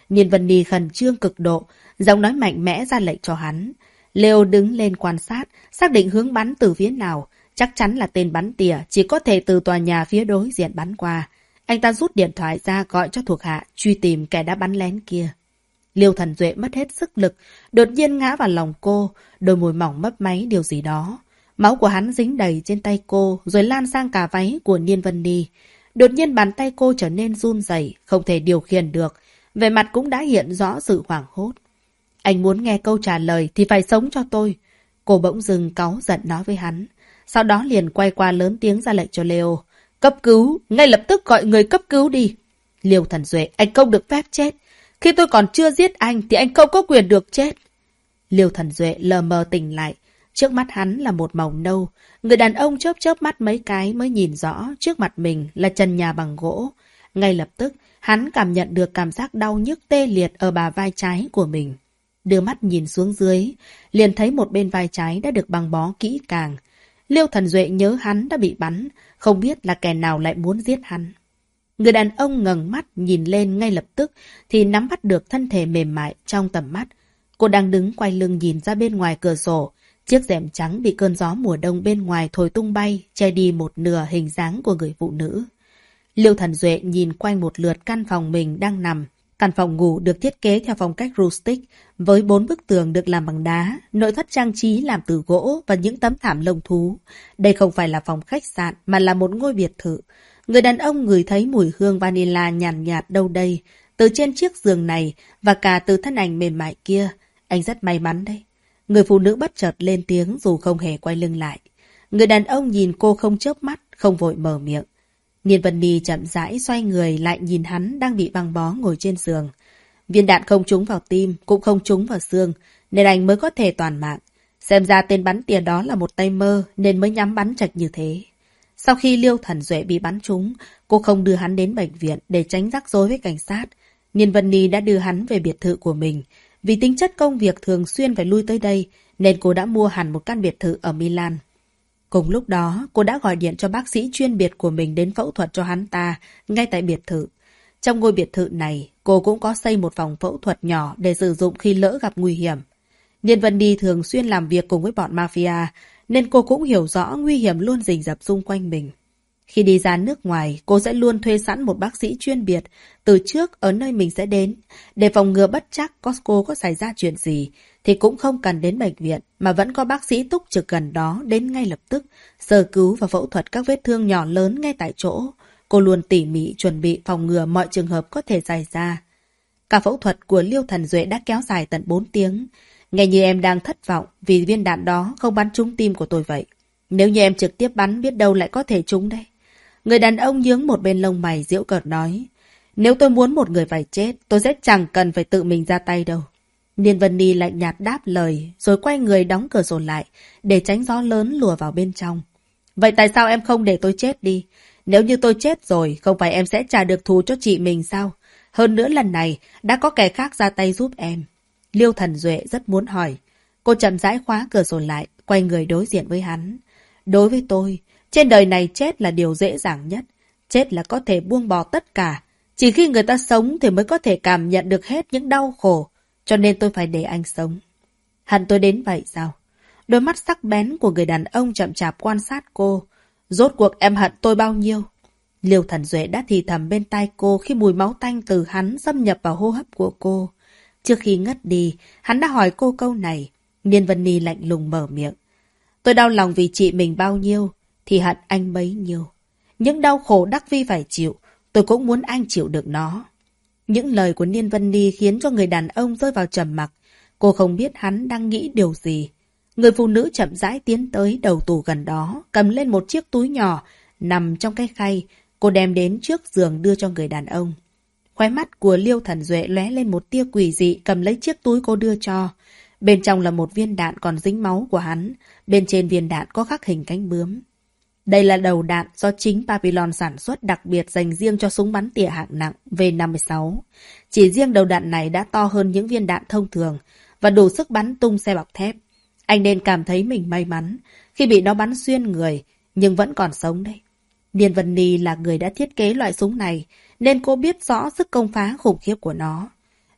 Niên Vân Ni khẩn trương cực độ, giọng nói mạnh mẽ ra lệnh cho hắn. Leo đứng lên quan sát, xác định hướng bắn từ phía nào. Chắc chắn là tên bắn tỉa, chỉ có thể từ tòa nhà phía đối diện bắn qua. Anh ta rút điện thoại ra gọi cho thuộc hạ, truy tìm kẻ đã bắn lén kia. Liêu Thần Duệ mất hết sức lực, đột nhiên ngã vào lòng cô, đôi môi mỏng mấp máy điều gì đó. Máu của hắn dính đầy trên tay cô, rồi lan sang cả váy của Niên Vân Ni. Đột nhiên bàn tay cô trở nên run rẩy, không thể điều khiển được. Về mặt cũng đã hiện rõ sự hoảng hốt. Anh muốn nghe câu trả lời thì phải sống cho tôi. Cô bỗng dừng cáu giận nói với hắn. Sau đó liền quay qua lớn tiếng ra lệnh cho Leo. Cấp cứu, ngay lập tức gọi người cấp cứu đi. Liêu Thần Duệ, anh không được phép chết. Khi tôi còn chưa giết anh thì anh không có quyền được chết. Liêu Thần Duệ lờ mờ tỉnh lại. Trước mắt hắn là một màu nâu. Người đàn ông chớp chớp mắt mấy cái mới nhìn rõ trước mặt mình là trần nhà bằng gỗ. Ngay lập tức, hắn cảm nhận được cảm giác đau nhức tê liệt ở bả vai trái của mình. Đưa mắt nhìn xuống dưới, liền thấy một bên vai trái đã được băng bó kỹ càng. Liêu Thần Duệ nhớ hắn đã bị bắn, không biết là kẻ nào lại muốn giết hắn. Người đàn ông ngẩng mắt nhìn lên ngay lập tức thì nắm bắt được thân thể mềm mại trong tầm mắt. Cô đang đứng quay lưng nhìn ra bên ngoài cửa sổ. Chiếc rèm trắng bị cơn gió mùa đông bên ngoài thổi tung bay, che đi một nửa hình dáng của người phụ nữ. Liêu Thần Duệ nhìn quanh một lượt căn phòng mình đang nằm. Căn phòng ngủ được thiết kế theo phong cách rustic, với bốn bức tường được làm bằng đá, nội thất trang trí làm từ gỗ và những tấm thảm lông thú. Đây không phải là phòng khách sạn mà là một ngôi biệt thự. Người đàn ông ngửi thấy mùi hương vanilla nhàn nhạt, nhạt đâu đây, từ trên chiếc giường này và cả từ thân ảnh mềm mại kia. Anh rất may mắn đấy. Người phụ nữ bất chợt lên tiếng dù không hề quay lưng lại. Người đàn ông nhìn cô không chớp mắt, không vội mở miệng. Niên Vân Ni chậm rãi xoay người lại nhìn hắn đang bị băng bó ngồi trên giường. Viên đạn không trúng vào tim, cũng không trúng vào xương, nên anh mới có thể toàn mạng. Xem ra tên bắn tỉa đó là một tay mơ nên mới nhắm bắn chệch như thế. Sau khi Liêu Thần Duệ bị bắn trúng, cô không đưa hắn đến bệnh viện để tránh rắc rối với cảnh sát. Niên Vân Ni đã đưa hắn về biệt thự của mình. Vì tính chất công việc thường xuyên phải lui tới đây, nên cô đã mua hẳn một căn biệt thự ở Milan. Cùng lúc đó, cô đã gọi điện cho bác sĩ chuyên biệt của mình đến phẫu thuật cho hắn ta, ngay tại biệt thự. Trong ngôi biệt thự này, cô cũng có xây một phòng phẫu thuật nhỏ để sử dụng khi lỡ gặp nguy hiểm. Niên Vân Ni thường xuyên làm việc cùng với bọn mafia, nên cô cũng hiểu rõ nguy hiểm luôn rình rập xung quanh mình. Khi đi ra nước ngoài, cô sẽ luôn thuê sẵn một bác sĩ chuyên biệt từ trước ở nơi mình sẽ đến. Để phòng ngừa bất chắc Costco có xảy ra chuyện gì, thì cũng không cần đến bệnh viện, mà vẫn có bác sĩ túc trực gần đó đến ngay lập tức, sơ cứu và phẫu thuật các vết thương nhỏ lớn ngay tại chỗ. Cô luôn tỉ mỉ chuẩn bị phòng ngừa mọi trường hợp có thể xảy ra. Cả phẫu thuật của Liêu Thần Duệ đã kéo dài tận bốn tiếng. Nghe như em đang thất vọng vì viên đạn đó không bắn trúng tim của tôi vậy. Nếu như em trực tiếp bắn biết đâu lại có thể trúng đây. Người đàn ông nhướng một bên lông mày giễu cợt nói. Nếu tôi muốn một người phải chết, tôi sẽ chẳng cần phải tự mình ra tay đâu. Niên Vân Ni lạnh nhạt đáp lời, rồi quay người đóng cửa sổ lại, để tránh gió lớn lùa vào bên trong. Vậy tại sao em không để tôi chết đi? Nếu như tôi chết rồi, không phải em sẽ trả được thù cho chị mình sao? Hơn nữa lần này, đã có kẻ khác ra tay giúp em. Liêu Thần Duệ rất muốn hỏi. Cô chậm rãi khóa cửa sổ lại, quay người đối diện với hắn. Đối với tôi, trên đời này chết là điều dễ dàng nhất. Chết là có thể buông bỏ tất cả. Chỉ khi người ta sống thì mới có thể cảm nhận được hết những đau khổ. Cho nên tôi phải để anh sống. Hận tôi đến vậy sao? Đôi mắt sắc bén của người đàn ông chậm chạp quan sát cô. Rốt cuộc em hận tôi bao nhiêu? Liêu Thần Duệ đã thì thầm bên tai cô khi mùi máu tanh từ hắn xâm nhập vào hô hấp của cô. Trước khi ngất đi, hắn đã hỏi cô câu này. Niên Vân Ni lạnh lùng mở miệng. Tôi đau lòng vì chị mình bao nhiêu, thì hận anh bấy nhiêu. Những đau khổ Đắc Vi phải chịu, tôi cũng muốn anh chịu được nó. Những lời của Niên Vân Ni khiến cho người đàn ông rơi vào trầm mặc. Cô không biết hắn đang nghĩ điều gì. Người phụ nữ chậm rãi tiến tới đầu tủ gần đó, cầm lên một chiếc túi nhỏ, nằm trong cái khay. Cô đem đến trước giường đưa cho người đàn ông. Khóe mắt của Liêu Thần Duệ lóe lên một tia quỷ dị, cầm lấy chiếc túi cô đưa cho. Bên trong là một viên đạn còn dính máu của hắn. Bên trên viên đạn có khắc hình cánh bướm. Đây là đầu đạn do chính Babylon sản xuất đặc biệt dành riêng cho súng bắn tỉa hạng nặng V năm mươi sáu. Chỉ riêng đầu đạn này đã to hơn những viên đạn thông thường và đủ sức bắn tung xe bọc thép. Anh nên cảm thấy mình may mắn khi bị nó bắn xuyên người, nhưng vẫn còn sống đấy. Niên Vân Ni là người đã thiết kế loại súng này, nên cô biết rõ sức công phá khủng khiếp của nó.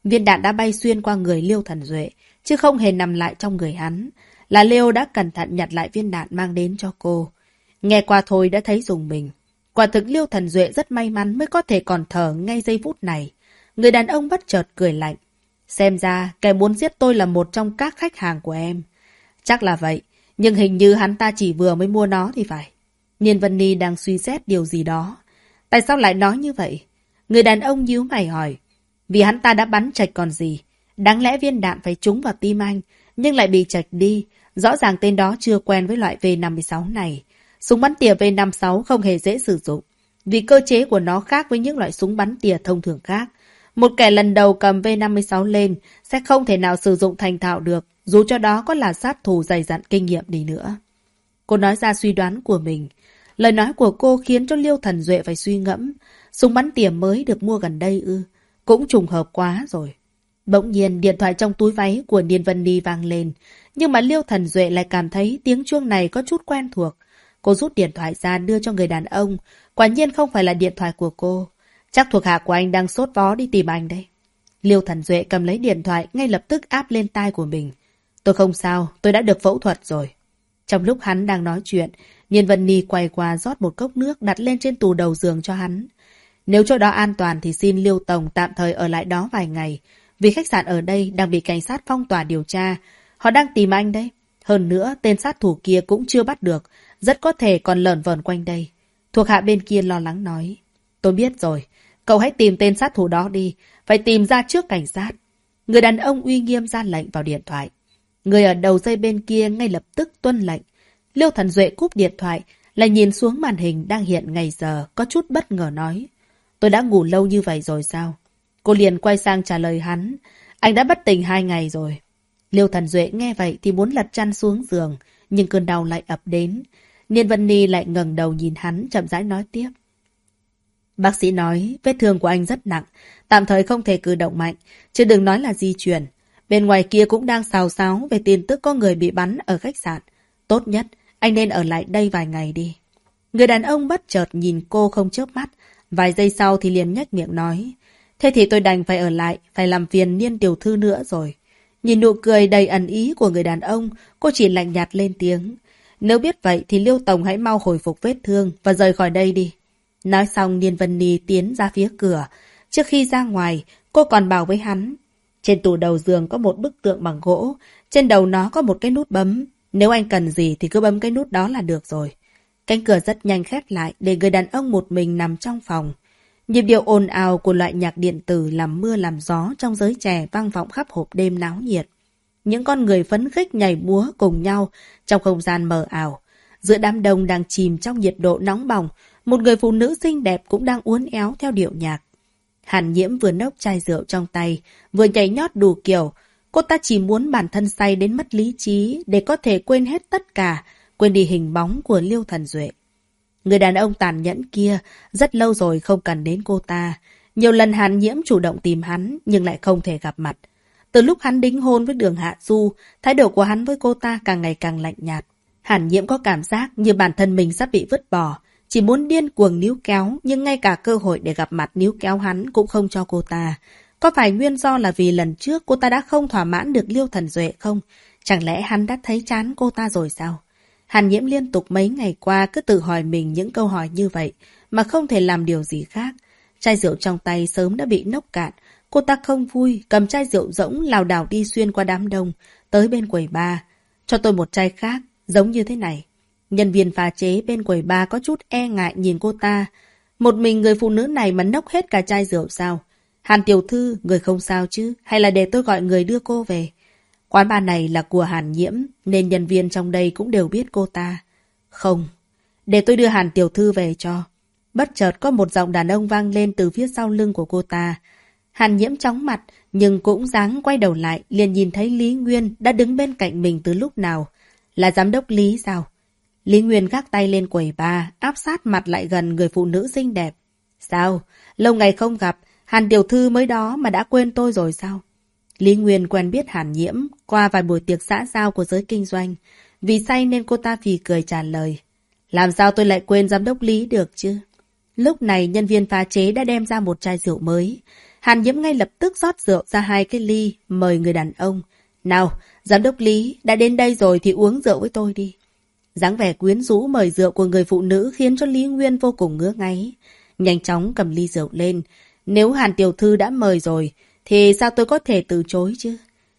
Viên đạn đã bay xuyên qua người Liêu Thần Duệ, chứ không hề nằm lại trong người hắn. Là Liêu đã cẩn thận nhặt lại viên đạn mang đến cho cô. Nghe qua thôi đã thấy rùng mình. Quả thực Liêu Thần Duệ rất may mắn mới có thể còn thở ngay giây phút này. Người đàn ông bất chợt cười lạnh. Xem ra kẻ muốn giết tôi là một trong các khách hàng của em. Chắc là vậy, nhưng hình như hắn ta chỉ vừa mới mua nó thì phải. Niên Vân Ni đang suy xét điều gì đó. Tại sao lại nói như vậy? Người đàn ông nhíu mày hỏi. Vì hắn ta đã bắn chệch còn gì. Đáng lẽ viên đạn phải trúng vào tim anh, nhưng lại bị chệch đi. Rõ ràng tên đó chưa quen với loại V năm mươi sáu này. Súng bắn tỉa V năm mươi sáu không hề dễ sử dụng, vì cơ chế của nó khác với những loại súng bắn tỉa thông thường khác. Một kẻ lần đầu cầm V năm mươi sáu lên sẽ không thể nào sử dụng thành thạo được, dù cho đó có là sát thủ dày dặn kinh nghiệm đi nữa. Cô nói ra suy đoán của mình. Lời nói của cô khiến cho Liêu Thần Duệ phải suy ngẫm. Súng bắn tỉa mới được mua gần đây ư? Cũng trùng hợp quá rồi. Bỗng nhiên điện thoại trong túi váy của Niên Vân Ni vang lên, nhưng mà Liêu Thần Duệ lại cảm thấy tiếng chuông này có chút quen thuộc. Cô rút điện thoại ra đưa cho người đàn ông. Quả nhiên không phải là điện thoại của cô. Chắc thuộc hạ của anh đang sốt vó đi tìm anh đây. Liêu Thần Duệ cầm lấy điện thoại ngay lập tức áp lên tai của mình. Tôi không sao, tôi đã được phẫu thuật rồi. Trong lúc hắn đang nói chuyện, Niên Vân Ni quay qua rót một cốc nước đặt lên trên tủ đầu giường cho hắn. Nếu chỗ đó an toàn thì xin Liêu Tổng tạm thời ở lại đó vài ngày. Vì khách sạn ở đây đang bị cảnh sát phong tỏa điều tra. Họ đang tìm anh đấy. Hơn nữa, tên sát thủ kia cũng chưa bắt được. Rất có thể còn lởn vởn quanh đây. Thuộc hạ bên kia lo lắng nói. Tôi biết rồi. Cậu hãy tìm tên sát thủ đó đi. Phải tìm ra trước cảnh sát. Người đàn ông uy nghiêm ra lệnh vào điện thoại. Người ở đầu dây bên kia ngay lập tức tuân lệnh. Liêu Thần Duệ cúp điện thoại, lại nhìn xuống màn hình đang hiện ngày giờ, có chút bất ngờ nói. Tôi đã ngủ lâu như vậy rồi sao? Cô liền quay sang trả lời hắn. Anh đã bất tỉnh hai ngày rồi. Liêu Thần Duệ nghe vậy thì muốn lật chăn xuống giường, nhưng cơn đau lại ập đến. Niên Vân Ni lại ngẩng đầu nhìn hắn, chậm rãi nói tiếp. Bác sĩ nói vết thương của anh rất nặng, tạm thời không thể cử động mạnh, chứ đừng nói là di chuyển. Bên ngoài kia cũng đang xào xáo về tin tức có người bị bắn ở khách sạn. Tốt nhất, anh nên ở lại đây vài ngày đi. Người đàn ông bất chợt nhìn cô không chớp mắt, vài giây sau thì liền nhếch miệng nói. Thế thì tôi đành phải ở lại, phải làm phiền Niên tiểu thư nữa rồi. Nhìn nụ cười đầy ẩn ý của người đàn ông, cô chỉ lạnh nhạt lên tiếng. Nếu biết vậy thì Liêu Tổng hãy mau hồi phục vết thương và rời khỏi đây đi. Nói xong Niên Vân Ni tiến ra phía cửa. Trước khi ra ngoài, cô còn bảo với hắn. Trên tủ đầu giường có một bức tượng bằng gỗ. Trên đầu nó có một cái nút bấm. Nếu anh cần gì thì cứ bấm cái nút đó là được rồi. Cánh cửa rất nhanh khép lại để người đàn ông một mình nằm trong phòng. Nhịp điệu ồn ào của loại nhạc điện tử làm mưa làm gió trong giới trẻ vang vọng khắp hộp đêm náo nhiệt. Những con người phấn khích nhảy múa cùng nhau trong không gian mờ ảo. Giữa đám đông đang chìm trong nhiệt độ nóng bỏng, một người phụ nữ xinh đẹp cũng đang uốn éo theo điệu nhạc. Hàn Nhiễm vừa nốc chai rượu trong tay, vừa nhảy nhót đủ kiểu. Cô ta chỉ muốn bản thân say đến mất lý trí để có thể quên hết tất cả, quên đi hình bóng của Liêu Thần Duệ. Người đàn ông tàn nhẫn kia rất lâu rồi không cần đến cô ta. Nhiều lần Hàn Nhiễm chủ động tìm hắn nhưng lại không thể gặp mặt. Từ lúc hắn đính hôn với Đường Hạ Du, thái độ của hắn với cô ta càng ngày càng lạnh nhạt. Hàn Nhiễm có cảm giác như bản thân mình sắp bị vứt bỏ. Chỉ muốn điên cuồng níu kéo, nhưng ngay cả cơ hội để gặp mặt níu kéo hắn cũng không cho cô ta. Có phải nguyên do là vì lần trước cô ta đã không thỏa mãn được Liêu Thần Duệ không? Chẳng lẽ hắn đã thấy chán cô ta rồi sao? Hàn Nhiễm liên tục mấy ngày qua cứ tự hỏi mình những câu hỏi như vậy, mà không thể làm điều gì khác. Chai rượu trong tay sớm đã bị nốc cạn. Cô ta không vui, cầm chai rượu rỗng lảo đảo đi xuyên qua đám đông, tới bên quầy bar. Cho tôi một chai khác, giống như thế này. Nhân viên pha chế bên quầy bar có chút e ngại nhìn cô ta. Một mình người phụ nữ này mà nốc hết cả chai rượu sao? Hàn tiểu thư, người không sao chứ? Hay là để tôi gọi người đưa cô về? Quán bar này là của Hàn Nhiễm, nên nhân viên trong đây cũng đều biết cô ta. Không, để tôi đưa Hàn tiểu thư về cho. Bất chợt có một giọng đàn ông vang lên từ phía sau lưng của cô ta. Hàn Nhiễm chóng mặt, nhưng cũng dáng quay đầu lại, liền nhìn thấy Lý Nguyên đã đứng bên cạnh mình từ lúc nào. Là giám đốc Lý sao? Lý Nguyên gác tay lên quầy bar, áp sát mặt lại gần người phụ nữ xinh đẹp. Sao? Lâu ngày không gặp, Hàn tiểu thư mới đó mà đã quên tôi rồi sao? Lý Nguyên quen biết Hàn Nhiễm qua vài buổi tiệc xã giao của giới kinh doanh. Vì say nên cô ta phì cười trả lời. Làm sao tôi lại quên giám đốc Lý được chứ? Lúc này nhân viên pha chế đã đem ra một chai rượu mới. Hàn Nhiễm ngay lập tức rót rượu ra hai cái ly, mời người đàn ông. Nào, giám đốc Lý, đã đến đây rồi thì uống rượu với tôi đi. Dáng vẻ quyến rũ mời rượu của người phụ nữ khiến cho Lý Nguyên vô cùng ngứa ngáy. Nhanh chóng cầm ly rượu lên. Nếu Hàn tiểu thư đã mời rồi, thì sao tôi có thể từ chối chứ?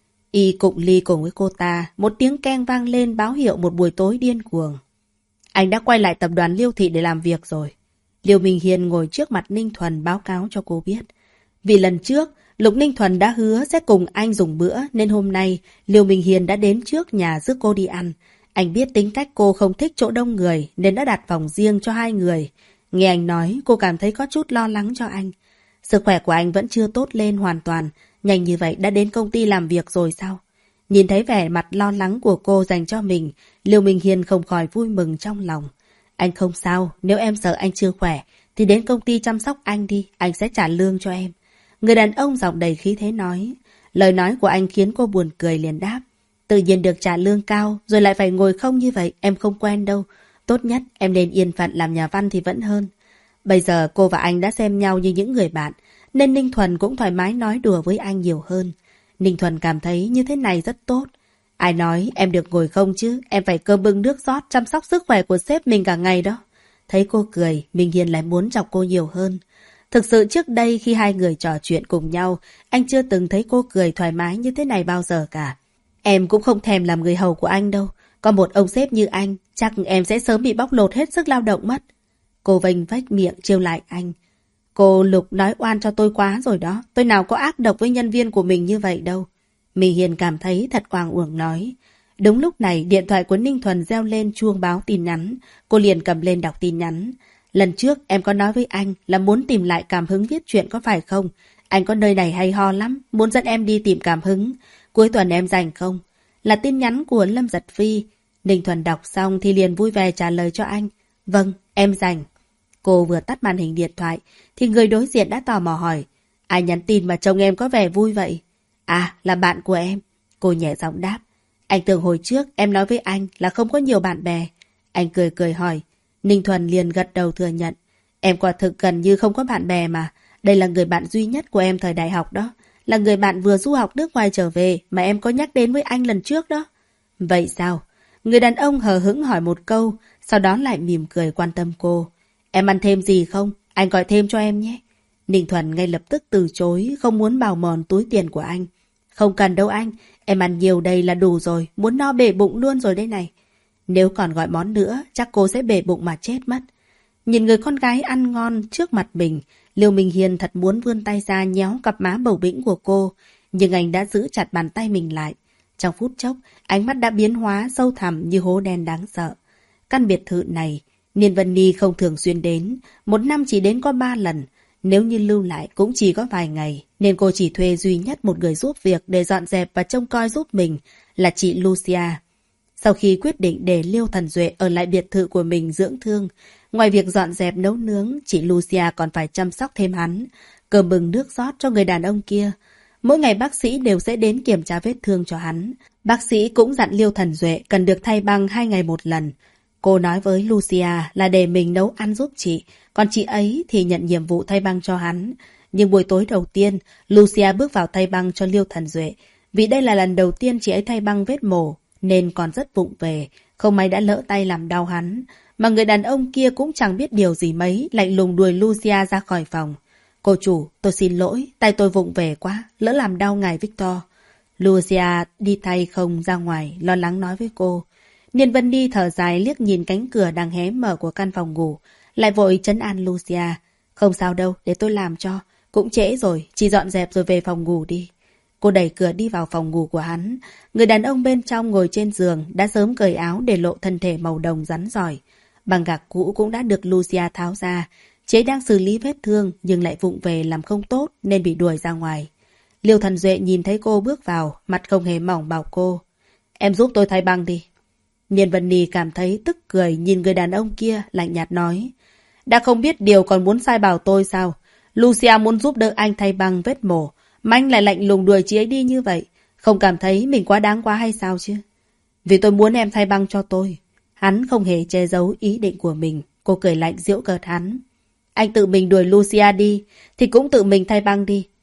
Y cụng ly cùng với cô ta, một tiếng keng vang lên báo hiệu một buổi tối điên cuồng. Anh đã quay lại tập đoàn Liêu Thị để làm việc rồi. Liêu Minh Hiên ngồi trước mặt Ninh Thuần báo cáo cho cô biết. Vì lần trước, Lục Ninh Thuần đã hứa sẽ cùng anh dùng bữa, nên hôm nay Liêu Minh Hiên đã đến trước nhà rước cô đi ăn. Anh biết tính cách cô không thích chỗ đông người nên đã đặt phòng riêng cho hai người. Nghe anh nói, cô cảm thấy có chút lo lắng cho anh. Sức khỏe của anh vẫn chưa tốt lên hoàn toàn, nhanh như vậy đã đến công ty làm việc rồi sao? Nhìn thấy vẻ mặt lo lắng của cô dành cho mình, Liêu Minh Hiên không khỏi vui mừng trong lòng. Anh không sao, nếu em sợ anh chưa khỏe, thì đến công ty chăm sóc anh đi, anh sẽ trả lương cho em. Người đàn ông giọng đầy khí thế nói. Lời nói của anh khiến cô buồn cười liền đáp. Tự nhiên được trả lương cao, rồi lại phải ngồi không như vậy, em không quen đâu. Tốt nhất em nên yên phận làm nhà văn thì vẫn hơn. Bây giờ cô và anh đã xem nhau như những người bạn, nên Ninh Thuần cũng thoải mái nói đùa với anh nhiều hơn. Ninh Thuần cảm thấy như thế này rất tốt. Ai nói em được ngồi không chứ, em phải cơm bưng nước rót chăm sóc sức khỏe của sếp mình cả ngày đó. Thấy cô cười, Minh Hiên lại muốn chọc cô nhiều hơn. Thực sự trước đây khi hai người trò chuyện cùng nhau, anh chưa từng thấy cô cười thoải mái như thế này bao giờ cả. Em cũng không thèm làm người hầu của anh đâu. Có một ông sếp như anh, chắc em sẽ sớm bị bóc lột hết sức lao động mất. Cô vênh vách miệng trêu lại anh. Cô Lục nói oan cho tôi quá rồi đó. Tôi nào có ác độc với nhân viên của mình như vậy đâu. Minh Hiền cảm thấy thật oang uổng nói. Đúng lúc này điện thoại của Ninh Thuần reo lên chuông báo tin nhắn. Cô liền cầm lên đọc tin nhắn. Lần trước em có nói với anh là muốn tìm lại cảm hứng viết truyện có phải không? Anh có nơi này hay ho lắm, muốn dẫn em đi tìm cảm hứng. Cuối tuần em rảnh không? Là tin nhắn của Lâm Giật Phi. Ninh Thuần đọc xong thì liền vui vẻ trả lời cho anh. Vâng, em rảnh. Cô vừa tắt màn hình điện thoại thì người đối diện đã tò mò hỏi. Ai nhắn tin mà chồng em có vẻ vui vậy? À, là bạn của em. Cô nhẹ giọng đáp. Anh tưởng hồi trước em nói với anh là không có nhiều bạn bè. Anh cười cười hỏi. Ninh Thuần liền gật đầu thừa nhận. Em quả thực gần như không có bạn bè mà. Đây là người bạn duy nhất của em thời đại học đó. Là người bạn vừa du học nước ngoài trở về mà em có nhắc đến với anh lần trước đó. Vậy sao? Người đàn ông hờ hững hỏi một câu, sau đó lại mỉm cười quan tâm cô. Em ăn thêm gì không? Anh gọi thêm cho em nhé. Ninh Thuần ngay lập tức từ chối, không muốn bào mòn túi tiền của anh. Không cần đâu anh, em ăn nhiều đây là đủ rồi, muốn no bể bụng luôn rồi đây này. Nếu còn gọi món nữa, chắc cô sẽ bể bụng mà chết mất. Nhìn người con gái ăn ngon trước mặt mình, Liêu Minh Hiên thật muốn vươn tay ra nhéo cặp má bầu bĩnh của cô, nhưng anh đã giữ chặt bàn tay mình lại. Trong phút chốc, ánh mắt đã biến hóa sâu thẳm như hố đen đáng sợ. Căn biệt thự này, Niên Vân Ni không thường xuyên đến, một năm chỉ đến có ba lần. Nếu như lưu lại cũng chỉ có vài ngày, nên cô chỉ thuê duy nhất một người giúp việc để dọn dẹp và trông coi giúp mình, là chị Lucia. Sau khi quyết định để Liêu Thần Duệ ở lại biệt thự của mình dưỡng thương, ngoài việc dọn dẹp nấu nướng, chị Lucia còn phải chăm sóc thêm hắn, cơm bừng nước rót cho người đàn ông kia. Mỗi ngày bác sĩ đều sẽ đến kiểm tra vết thương cho hắn. Bác sĩ cũng dặn Liêu Thần Duệ cần được thay băng hai ngày một lần. Cô nói với Lucia là để mình nấu ăn giúp chị, còn chị ấy thì nhận nhiệm vụ thay băng cho hắn. Nhưng buổi tối đầu tiên, Lucia bước vào thay băng cho Liêu Thần Duệ. Vì đây là lần đầu tiên chị ấy thay băng vết mổ, nên còn rất vụng về, không may đã lỡ tay làm đau hắn. Mà người đàn ông kia cũng chẳng biết điều gì mấy, lạnh lùng đuổi Lucia ra khỏi phòng. Cô chủ, tôi xin lỗi, tay tôi vụng về quá, lỡ làm đau ngài Victor. Lucia đi thay không ra ngoài, lo lắng nói với cô. Niên Vân Ni thở dài liếc nhìn cánh cửa đang hé mở của căn phòng ngủ, lại vội trấn an Lucia. Không sao đâu, để tôi làm cho. Cũng trễ rồi, chỉ dọn dẹp rồi về phòng ngủ đi. Cô đẩy cửa đi vào phòng ngủ của hắn. Người đàn ông bên trong ngồi trên giường đã sớm cởi áo để lộ thân thể màu đồng rắn giỏi. Băng gạc cũ cũng đã được Lucia tháo ra. Chị đang xử lý vết thương nhưng lại vụng về làm không tốt nên bị đuổi ra ngoài. Liêu Thần Duệ nhìn thấy cô bước vào, mặt không hề mỏng bảo cô. Em giúp tôi thay băng đi. Niên Vân Ni cảm thấy tức cười nhìn người đàn ông kia lạnh nhạt nói. Đã không biết điều còn muốn sai bảo tôi sao? Lucia muốn giúp đỡ anh thay băng vết mổ, mà anh lại lạnh lùng đuổi chị ấy đi như vậy. Không cảm thấy mình quá đáng quá hay sao chứ? Vì tôi muốn em thay băng cho tôi. Hắn không hề che giấu ý định của mình. Cô cười lạnh giễu cợt hắn. Anh tự mình đuổi Lucia đi, thì cũng tự mình thay băng đi.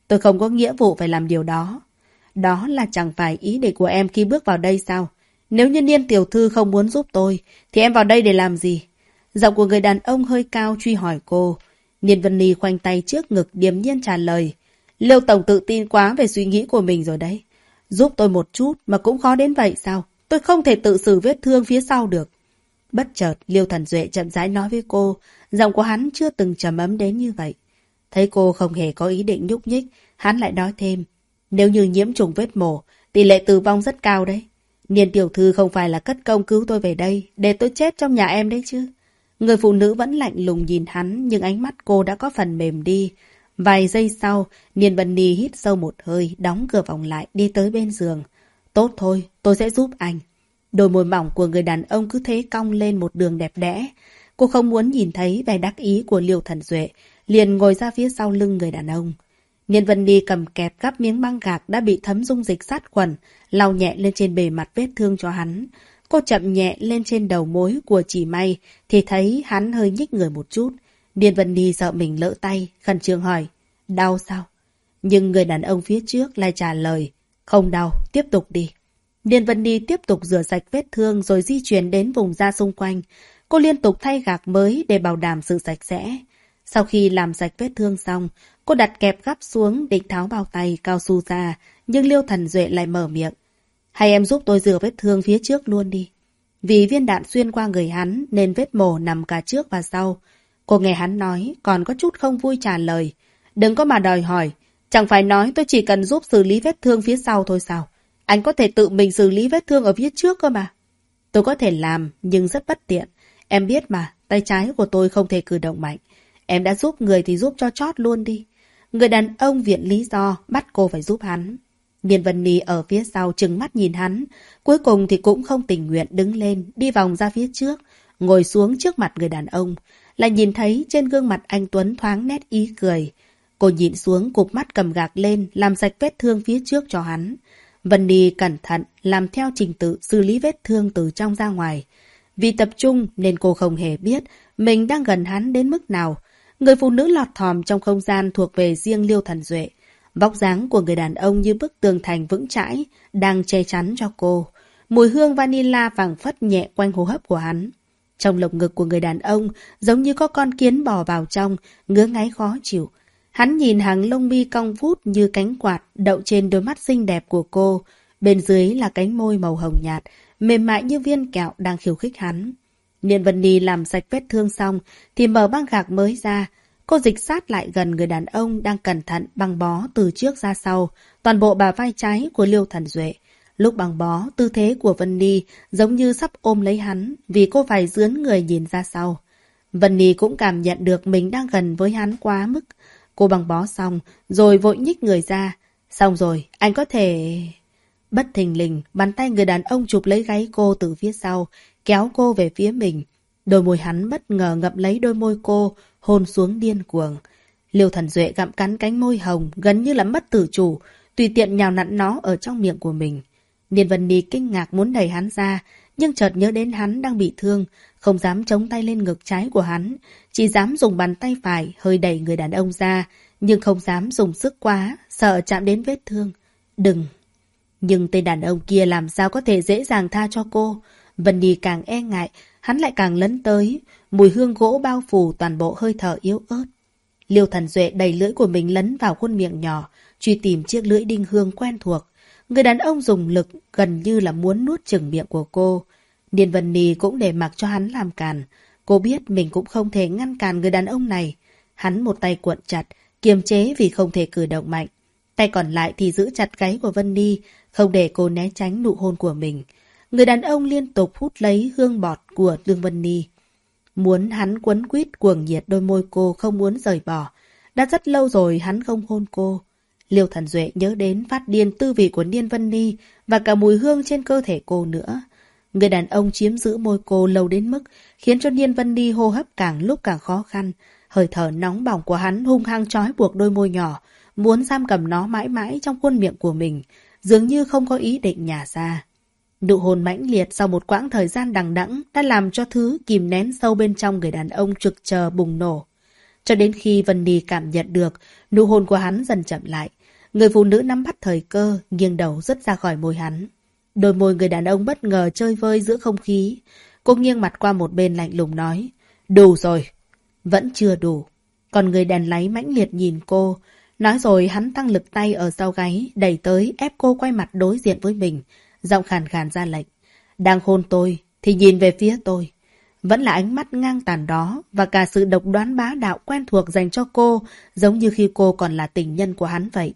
tôi không có nghĩa vụ phải làm điều đó. Đó là chẳng phải ý định của em khi bước vào đây sao? Nếu như Niên tiểu thư không muốn giúp tôi, thì em vào đây để làm gì? Giọng của người đàn ông hơi cao truy hỏi cô. Niên Vân Ly khoanh tay trước ngực điềm nhiên trả lời. Liêu tổng tự tin quá về suy nghĩ của mình rồi đấy. Giúp tôi một chút mà cũng khó đến vậy sao? Tôi không thể tự xử vết thương phía sau được. Bất chợt, Liêu Thần Duệ chậm rãi nói với cô, giọng của hắn chưa từng trầm ấm đến như vậy. Thấy cô không hề có ý định nhúc nhích, hắn lại nói thêm. Nếu như nhiễm trùng vết mổ, tỷ lệ tử vong rất cao đấy. Niên tiểu thư không phải là cất công cứu tôi về đây, để tôi chết trong nhà em đấy chứ. Người phụ nữ vẫn lạnh lùng nhìn hắn, nhưng ánh mắt cô đã có phần mềm đi. Vài giây sau, Niên Vân Ni hít sâu một hơi, đóng cửa vòng lại, đi tới bên giường. Tốt thôi, tôi sẽ giúp anh. Đôi môi mỏng của người đàn ông cứ thế cong lên một đường đẹp đẽ. Cô không muốn nhìn thấy vẻ đắc ý của Liêu Thần Duệ, liền ngồi ra phía sau lưng người đàn ông. Niên Vân Ni cầm kẹp gắp miếng băng gạc đã bị thấm dung dịch sát khuẩn, lau nhẹ lên trên bề mặt vết thương cho hắn. Cô chậm nhẹ lên trên đầu mối của Chỉ May, thì thấy hắn hơi nhích người một chút. Niên Vân Ni sợ mình lỡ tay, khẩn trương hỏi, đau sao? Nhưng người đàn ông phía trước lại trả lời, không đau, tiếp tục đi. Niên Vân Ni tiếp tục rửa sạch vết thương rồi di chuyển đến vùng da xung quanh. Cô liên tục thay gạc mới để bảo đảm sự sạch sẽ. Sau khi làm sạch vết thương xong, cô đặt kẹp gắp xuống định tháo bao tay cao su ra, nhưng Liêu Thần Duệ lại mở miệng. Hay em giúp tôi rửa vết thương phía trước luôn đi. Vì viên đạn xuyên qua người hắn nên vết mổ nằm cả trước và sau. Cô nghe hắn nói, còn có chút không vui trả lời. Đừng có mà đòi hỏi, chẳng phải nói tôi chỉ cần giúp xử lý vết thương phía sau thôi sao? Anh có thể tự mình xử lý vết thương ở phía trước cơ mà. Tôi có thể làm, nhưng rất bất tiện. Em biết mà, tay trái của tôi không thể cử động mạnh. Em đã giúp người thì giúp cho chót luôn đi. Người đàn ông viện lý do bắt cô phải giúp hắn. Niên Vân Ni ở phía sau trừng mắt nhìn hắn. Cuối cùng thì cũng không tình nguyện đứng lên, đi vòng ra phía trước, ngồi xuống trước mặt người đàn ông. Lại nhìn thấy trên gương mặt anh Tuấn thoáng nét ý cười. Cô nhìn xuống cụp mắt cầm gạc lên, làm sạch vết thương phía trước cho hắn. Vân Ni cẩn thận làm theo trình tự xử lý vết thương từ trong ra ngoài. Vì tập trung nên cô không hề biết mình đang gần hắn đến mức nào. Người phụ nữ lọt thỏm trong không gian thuộc về riêng Liêu Thần Duệ. Vóc dáng của người đàn ông như bức tường thành vững chãi, đang che chắn cho cô. Mùi hương vanilla vàng phất nhẹ quanh hô hấp của hắn. Trong lồng ngực của người đàn ông giống như có con kiến bò vào trong, ngứa ngáy khó chịu. Hắn nhìn hàng lông mi cong vút như cánh quạt đậu trên đôi mắt xinh đẹp của cô. Bên dưới là cánh môi màu hồng nhạt, mềm mại như viên kẹo đang khiêu khích hắn. Niên Vân Ni làm sạch vết thương xong thì mở băng gạc mới ra. Cô dịch sát lại gần người đàn ông đang cẩn thận băng bó từ trước ra sau, toàn bộ bả vai trái của Liêu Thần Duệ. Lúc băng bó, tư thế của Vân Ni giống như sắp ôm lấy hắn vì cô phải dướn người nhìn ra sau. Vân Ni cũng cảm nhận được mình đang gần với hắn quá mức. Cô băng bó xong, rồi vội nhích người ra. Xong rồi, anh có thể... Bất thình lình, bàn tay người đàn ông chụp lấy gáy cô từ phía sau, kéo cô về phía mình. Đôi môi hắn bất ngờ ngậm lấy đôi môi cô, hôn xuống điên cuồng. Liêu Thần Duệ gặm cắn cánh môi hồng, gần như là mất tự chủ, tùy tiện nhào nặn nó ở trong miệng của mình. Niên Vân Ni kinh ngạc muốn đẩy hắn ra, nhưng chợt nhớ đến hắn đang bị thương, không dám chống tay lên ngực trái của hắn, chỉ dám dùng bàn tay phải hơi đẩy người đàn ông ra, nhưng không dám dùng sức quá, sợ chạm đến vết thương. Đừng! Nhưng tên đàn ông kia làm sao có thể dễ dàng tha cho cô? Vân Ni càng e ngại, hắn lại càng lấn tới, mùi hương gỗ bao phủ toàn bộ hơi thở yếu ớt. Liêu Thần Duệ đẩy lưỡi của mình lấn vào khuôn miệng nhỏ, truy tìm chiếc lưỡi đinh hương quen thuộc. Người đàn ông dùng lực gần như là muốn nuốt chửng miệng của cô. Niên Vân Ni cũng để mặc cho hắn làm càn. Cô biết mình cũng không thể ngăn cản người đàn ông này. Hắn một tay cuộn chặt, kiềm chế vì không thể cử động mạnh. Tay còn lại thì giữ chặt gáy của Vân Ni, không để cô né tránh nụ hôn của mình. Người đàn ông liên tục hút lấy hương bọt của Lương Vân Ni. Muốn hắn quấn quýt cuồng nhiệt đôi môi cô không muốn rời bỏ. Đã rất lâu rồi hắn không hôn cô. Liêu Thần Duệ nhớ đến phát điên tư vị của Niên Vân Ni và cả mùi hương trên cơ thể cô nữa. Người đàn ông chiếm giữ môi cô lâu đến mức khiến cho Niên Vân Ni hô hấp càng lúc càng khó khăn. Hơi thở nóng bỏng của hắn hung hăng trói buộc đôi môi nhỏ, muốn giam cầm nó mãi mãi trong khuôn miệng của mình, dường như không có ý định nhả ra. Nụ hôn mãnh liệt sau một quãng thời gian đằng đẵng đã làm cho thứ kìm nén sâu bên trong người đàn ông trực chờ bùng nổ. Cho đến khi Vân Ni cảm nhận được, nụ hôn của hắn dần chậm lại. Người phụ nữ nắm bắt thời cơ, nghiêng đầu rứt ra khỏi môi hắn. Đôi môi người đàn ông bất ngờ chơi vơi giữa không khí. Cô nghiêng mặt qua một bên lạnh lùng nói. Đủ rồi. Vẫn chưa đủ. Còn người đàn láy mãnh liệt nhìn cô. Nói rồi hắn tăng lực tay ở sau gáy, đẩy tới ép cô quay mặt đối diện với mình. Giọng khàn khàn ra lệnh. Đang hôn tôi, thì nhìn về phía tôi. Vẫn là ánh mắt ngang tàn đó và cả sự độc đoán bá đạo quen thuộc dành cho cô, giống như khi cô còn là tình nhân của hắn vậy.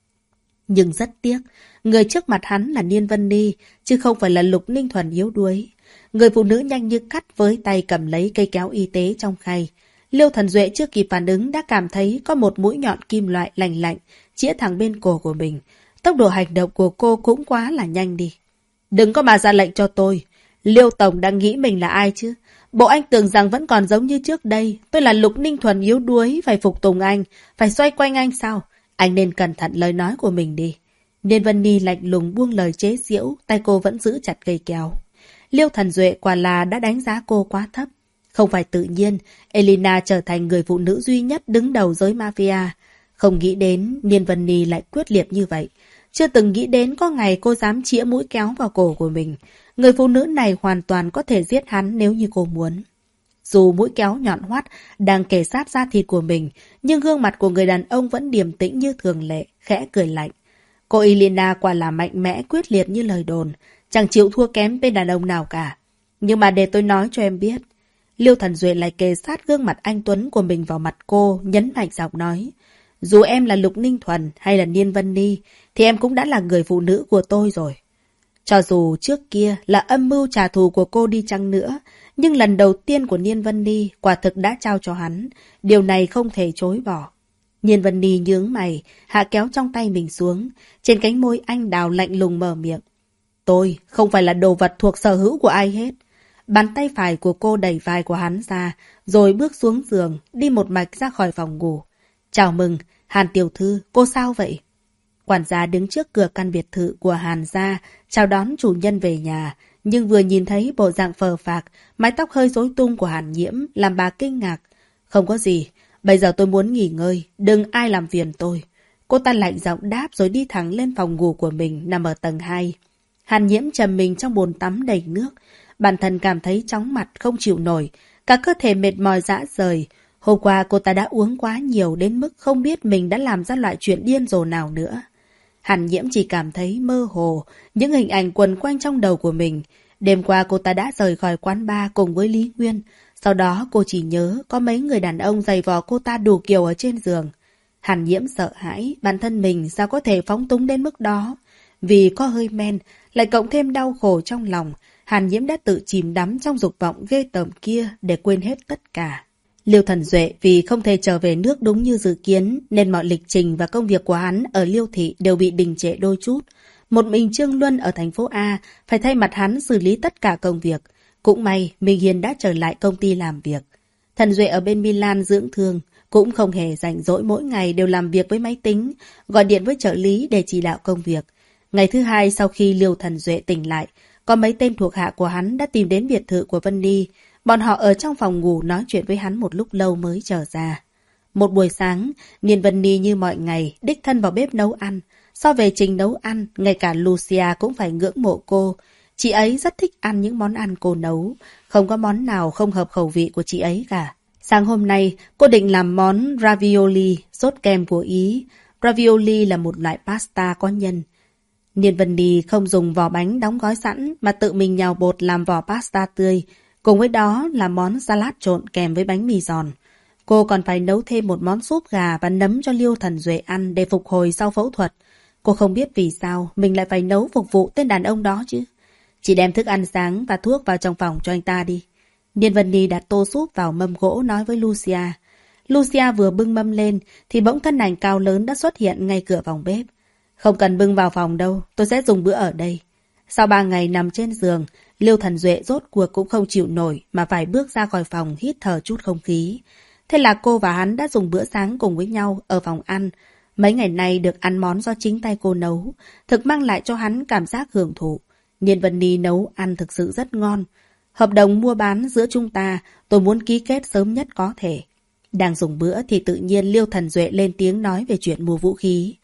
Nhưng rất tiếc, người trước mặt hắn là Niên Vân Ni, chứ không phải là Lục Ninh Thuần yếu đuối. Người phụ nữ nhanh như cắt với tay cầm lấy cây kéo y tế trong khay. Liêu Thần Duệ chưa kịp phản ứng đã cảm thấy có một mũi nhọn kim loại lạnh lạnh chĩa thẳng bên cổ của mình. Tốc độ hành động của cô cũng quá là nhanh đi. Đừng có mà ra lệnh cho tôi. Liêu Tổng đang nghĩ mình là ai chứ? Bộ anh tưởng rằng vẫn còn giống như trước đây. Tôi là Lục Ninh Thuần yếu đuối, phải phục tùng anh, phải xoay quanh anh sao? Anh nên cẩn thận lời nói của mình đi. Niên Vân Ni lạnh lùng buông lời chế giễu, tay cô vẫn giữ chặt cây kéo. Liêu Thần Duệ quả là đã đánh giá cô quá thấp. Không phải tự nhiên, Elena trở thành người phụ nữ duy nhất đứng đầu giới mafia. Không nghĩ đến Niên Vân Ni lại quyết liệt như vậy. Chưa từng nghĩ đến có ngày cô dám chĩa mũi kéo vào cổ của mình. Người phụ nữ này hoàn toàn có thể giết hắn nếu như cô muốn. Dù mũi kéo nhọn hoắt đang kề sát da thịt của mình, nhưng gương mặt của người đàn ông vẫn điềm tĩnh như thường lệ, khẽ cười lạnh. Cô Elena quả là mạnh mẽ quyết liệt như lời đồn, chẳng chịu thua kém bên đàn ông nào cả. Nhưng mà để tôi nói cho em biết. Liêu Thần Duệ lại kề sát gương mặt anh Tuấn của mình vào mặt cô, nhấn mạnh giọng nói. Dù em là Lục Ninh Thuần hay là Niên Vân Ni, thì em cũng đã là người phụ nữ của tôi rồi. Cho dù trước kia là âm mưu trả thù của cô đi chăng nữa, nhưng lần đầu tiên của Niên Vân Ni quả thực đã trao cho hắn. Điều này không thể chối bỏ. Niên Vân Ni nhướng mày, hạ kéo trong tay mình xuống. Trên cánh môi anh đào lạnh lùng mở miệng. Tôi không phải là đồ vật thuộc sở hữu của ai hết. Bàn tay phải của cô đẩy vai của hắn ra, rồi bước xuống giường, đi một mạch ra khỏi phòng ngủ. Chào mừng, Hàn tiểu thư, cô sao vậy? Quản gia đứng trước cửa căn biệt thự của Hàn gia, chào đón chủ nhân về nhà, nhưng vừa nhìn thấy bộ dạng phờ phạc, mái tóc hơi rối tung của Hàn Nhiễm, làm bà kinh ngạc. Không có gì, bây giờ tôi muốn nghỉ ngơi, đừng ai làm phiền tôi. Cô ta lạnh giọng đáp rồi đi thẳng lên phòng ngủ của mình, nằm ở tầng hai. Hàn Nhiễm trầm mình trong bồn tắm đầy nước, bản thân cảm thấy chóng mặt không chịu nổi, cả cơ thể mệt mỏi rã rời. Hôm qua cô ta đã uống quá nhiều đến mức không biết mình đã làm ra loại chuyện điên rồ nào nữa. Hàn Nhiễm chỉ cảm thấy mơ hồ, những hình ảnh quần quanh trong đầu của mình. Đêm qua cô ta đã rời khỏi quán bar cùng với Lý Nguyên. Sau đó cô chỉ nhớ có mấy người đàn ông giày vò cô ta đủ kiểu ở trên giường. Hàn Nhiễm sợ hãi, bản thân mình sao có thể phóng túng đến mức đó. Vì có hơi men, lại cộng thêm đau khổ trong lòng, Hàn Nhiễm đã tự chìm đắm trong dục vọng ghê tởm kia để quên hết tất cả. Liêu Thần Duệ vì không thể trở về nước đúng như dự kiến nên mọi lịch trình và công việc của hắn ở Liêu Thị đều bị đình trệ đôi chút. Một mình Trương Luân ở thành phố A phải thay mặt hắn xử lý tất cả công việc. Cũng may Minh Hiền đã trở lại công ty làm việc. Thần Duệ ở bên Milan dưỡng thương, cũng không hề rảnh rỗi, mỗi ngày đều làm việc với máy tính, gọi điện với trợ lý để chỉ đạo công việc. Ngày thứ hai sau khi Liêu Thần Duệ tỉnh lại, có mấy tên thuộc hạ của hắn đã tìm đến biệt thự của Vân Ni. Bọn họ ở trong phòng ngủ nói chuyện với hắn một lúc lâu mới trở ra. Một buổi sáng, Niên Vân Ni như mọi ngày, đích thân vào bếp nấu ăn. So về trình nấu ăn, ngay cả Lucia cũng phải ngưỡng mộ cô. Chị ấy rất thích ăn những món ăn cô nấu. Không có món nào không hợp khẩu vị của chị ấy cả. Sáng hôm nay, cô định làm món ravioli, sốt kem của Ý. Ravioli là một loại pasta có nhân. Niên Vân Ni không dùng vỏ bánh đóng gói sẵn mà tự mình nhào bột làm vỏ pasta tươi. Cùng với đó là món salad trộn kèm với bánh mì giòn. Cô còn phải nấu thêm một món súp gà và nấm cho Liêu Thần Duệ ăn để phục hồi sau phẫu thuật. Cô không biết vì sao mình lại phải nấu phục vụ tên đàn ông đó chứ. Chỉ đem thức ăn sáng và thuốc vào trong phòng cho anh ta đi. Niên Vân Ni đặt tô súp vào mâm gỗ nói với Lucia. Lucia vừa bưng mâm lên thì bỗng thân ảnh cao lớn đã xuất hiện ngay cửa phòng bếp. Không cần bưng vào phòng đâu, tôi sẽ dùng bữa ở đây. Sau ba ngày nằm trên giường, Liêu Thần Duệ rốt cuộc cũng không chịu nổi mà phải bước ra khỏi phòng hít thở chút không khí. Thế là cô và hắn đã dùng bữa sáng cùng với nhau ở phòng ăn. Mấy ngày nay được ăn món do chính tay cô nấu, thực mang lại cho hắn cảm giác hưởng thụ. Niên Vân Ni nấu ăn thực sự rất ngon. Hợp đồng mua bán giữa chúng ta tôi muốn ký kết sớm nhất có thể. Đang dùng bữa thì tự nhiên Liêu Thần Duệ lên tiếng nói về chuyện mua vũ khí.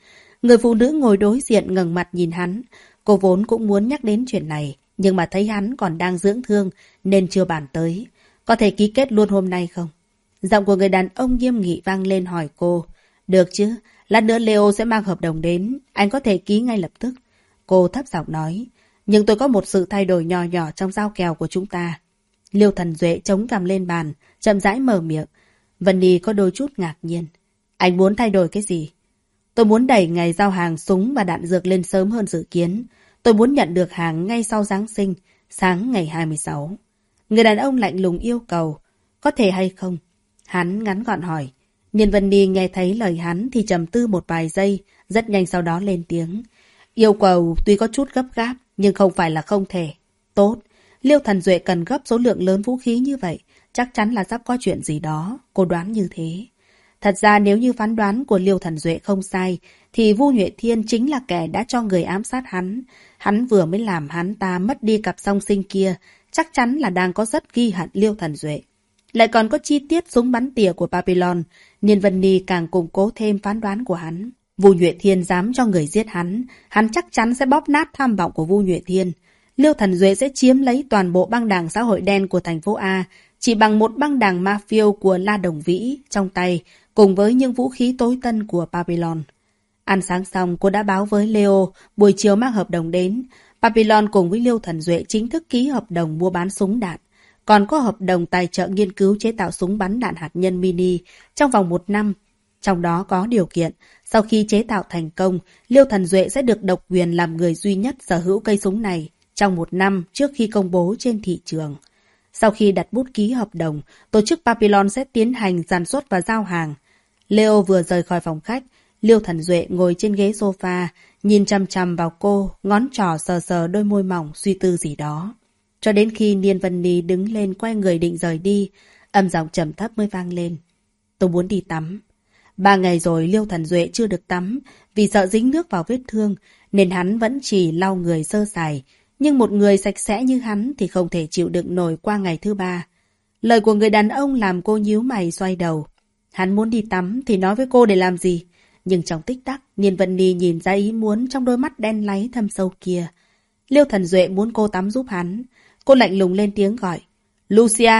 Người phụ nữ ngồi đối diện ngẩng mặt nhìn hắn. Cô vốn cũng muốn nhắc đến chuyện này, nhưng mà thấy hắn còn đang dưỡng thương nên chưa bàn tới. Có thể ký kết luôn hôm nay không? Giọng của người đàn ông nghiêm nghị vang lên hỏi cô. Được chứ, lát nữa Leo sẽ mang hợp đồng đến, anh có thể ký ngay lập tức. Cô thấp giọng nói, nhưng tôi có một sự thay đổi nhỏ nhỏ trong giao kèo của chúng ta. Liêu Thần Duệ chống cằm lên bàn, chậm rãi mở miệng. Vân Nhi có đôi chút ngạc nhiên. Anh muốn thay đổi cái gì? Tôi muốn đẩy ngày giao hàng súng và đạn dược lên sớm hơn dự kiến. Tôi muốn nhận được hàng ngay sau Giáng sinh, sáng ngày hai mươi sáu. Người đàn ông lạnh lùng yêu cầu. Có thể hay không? Hắn ngắn gọn hỏi. Niên Vân Nhi nghe thấy lời hắn thì trầm tư một vài giây, rất nhanh sau đó lên tiếng. Yêu cầu tuy có chút gấp gáp, nhưng không phải là không thể. Tốt, Liêu Thần Duệ cần gấp số lượng lớn vũ khí như vậy, chắc chắn là sắp có chuyện gì đó, cô đoán như thế. Thật ra nếu như phán đoán của Liêu Thần Duệ không sai, thì Vu Nhuệ Thiên chính là kẻ đã cho người ám sát hắn. Hắn vừa mới làm hắn ta mất đi cặp song sinh kia, chắc chắn là đang có rất ghi hận Liêu Thần Duệ. Lại còn có chi tiết súng bắn tỉa của Babylon, Niên Vân Nhi càng củng cố thêm phán đoán của hắn. Vu Nhuệ Thiên dám cho người giết hắn, hắn chắc chắn sẽ bóp nát tham vọng của Vu Nhuệ Thiên. Liêu Thần Duệ sẽ chiếm lấy toàn bộ băng đảng xã hội đen của thành phố A, chỉ bằng một băng đảng mafia của La Đồng Vĩ trong tay, cùng với những vũ khí tối tân của Babylon. Ăn sáng xong, cô đã báo với Leo, buổi chiều mang hợp đồng đến. Babylon cùng với Liêu Thần Duệ chính thức ký hợp đồng mua bán súng đạn. Còn có hợp đồng tài trợ nghiên cứu chế tạo súng bắn đạn hạt nhân mini trong vòng một năm. Trong đó có điều kiện, sau khi chế tạo thành công, Liêu Thần Duệ sẽ được độc quyền làm người duy nhất sở hữu cây súng này trong một năm trước khi công bố trên thị trường. Sau khi đặt bút ký hợp đồng, tổ chức Babylon sẽ tiến hành sản xuất và giao hàng. Leo vừa rời khỏi phòng khách, Liêu Thần Duệ ngồi trên ghế sofa, nhìn chằm chằm vào cô, ngón trỏ sờ sờ đôi môi mỏng suy tư gì đó. Cho đến khi Niên Vân Nhi đứng lên quay người định rời đi, âm giọng trầm thấp mới vang lên. Tôi muốn đi tắm. Ba ngày rồi Liêu Thần Duệ chưa được tắm, vì sợ dính nước vào vết thương, nên hắn vẫn chỉ lau người sơ sài. Nhưng một người sạch sẽ như hắn thì không thể chịu đựng nổi qua ngày thứ ba. Lời của người đàn ông làm cô nhíu mày xoay đầu. Hắn muốn đi tắm thì nói với cô để làm gì? Nhưng trong tích tắc, Niên Vân Nhi nhìn ra ý muốn trong đôi mắt đen láy thâm sâu kia. Liêu Thần Duệ muốn cô tắm giúp hắn. Cô lạnh lùng lên tiếng gọi. Lucia!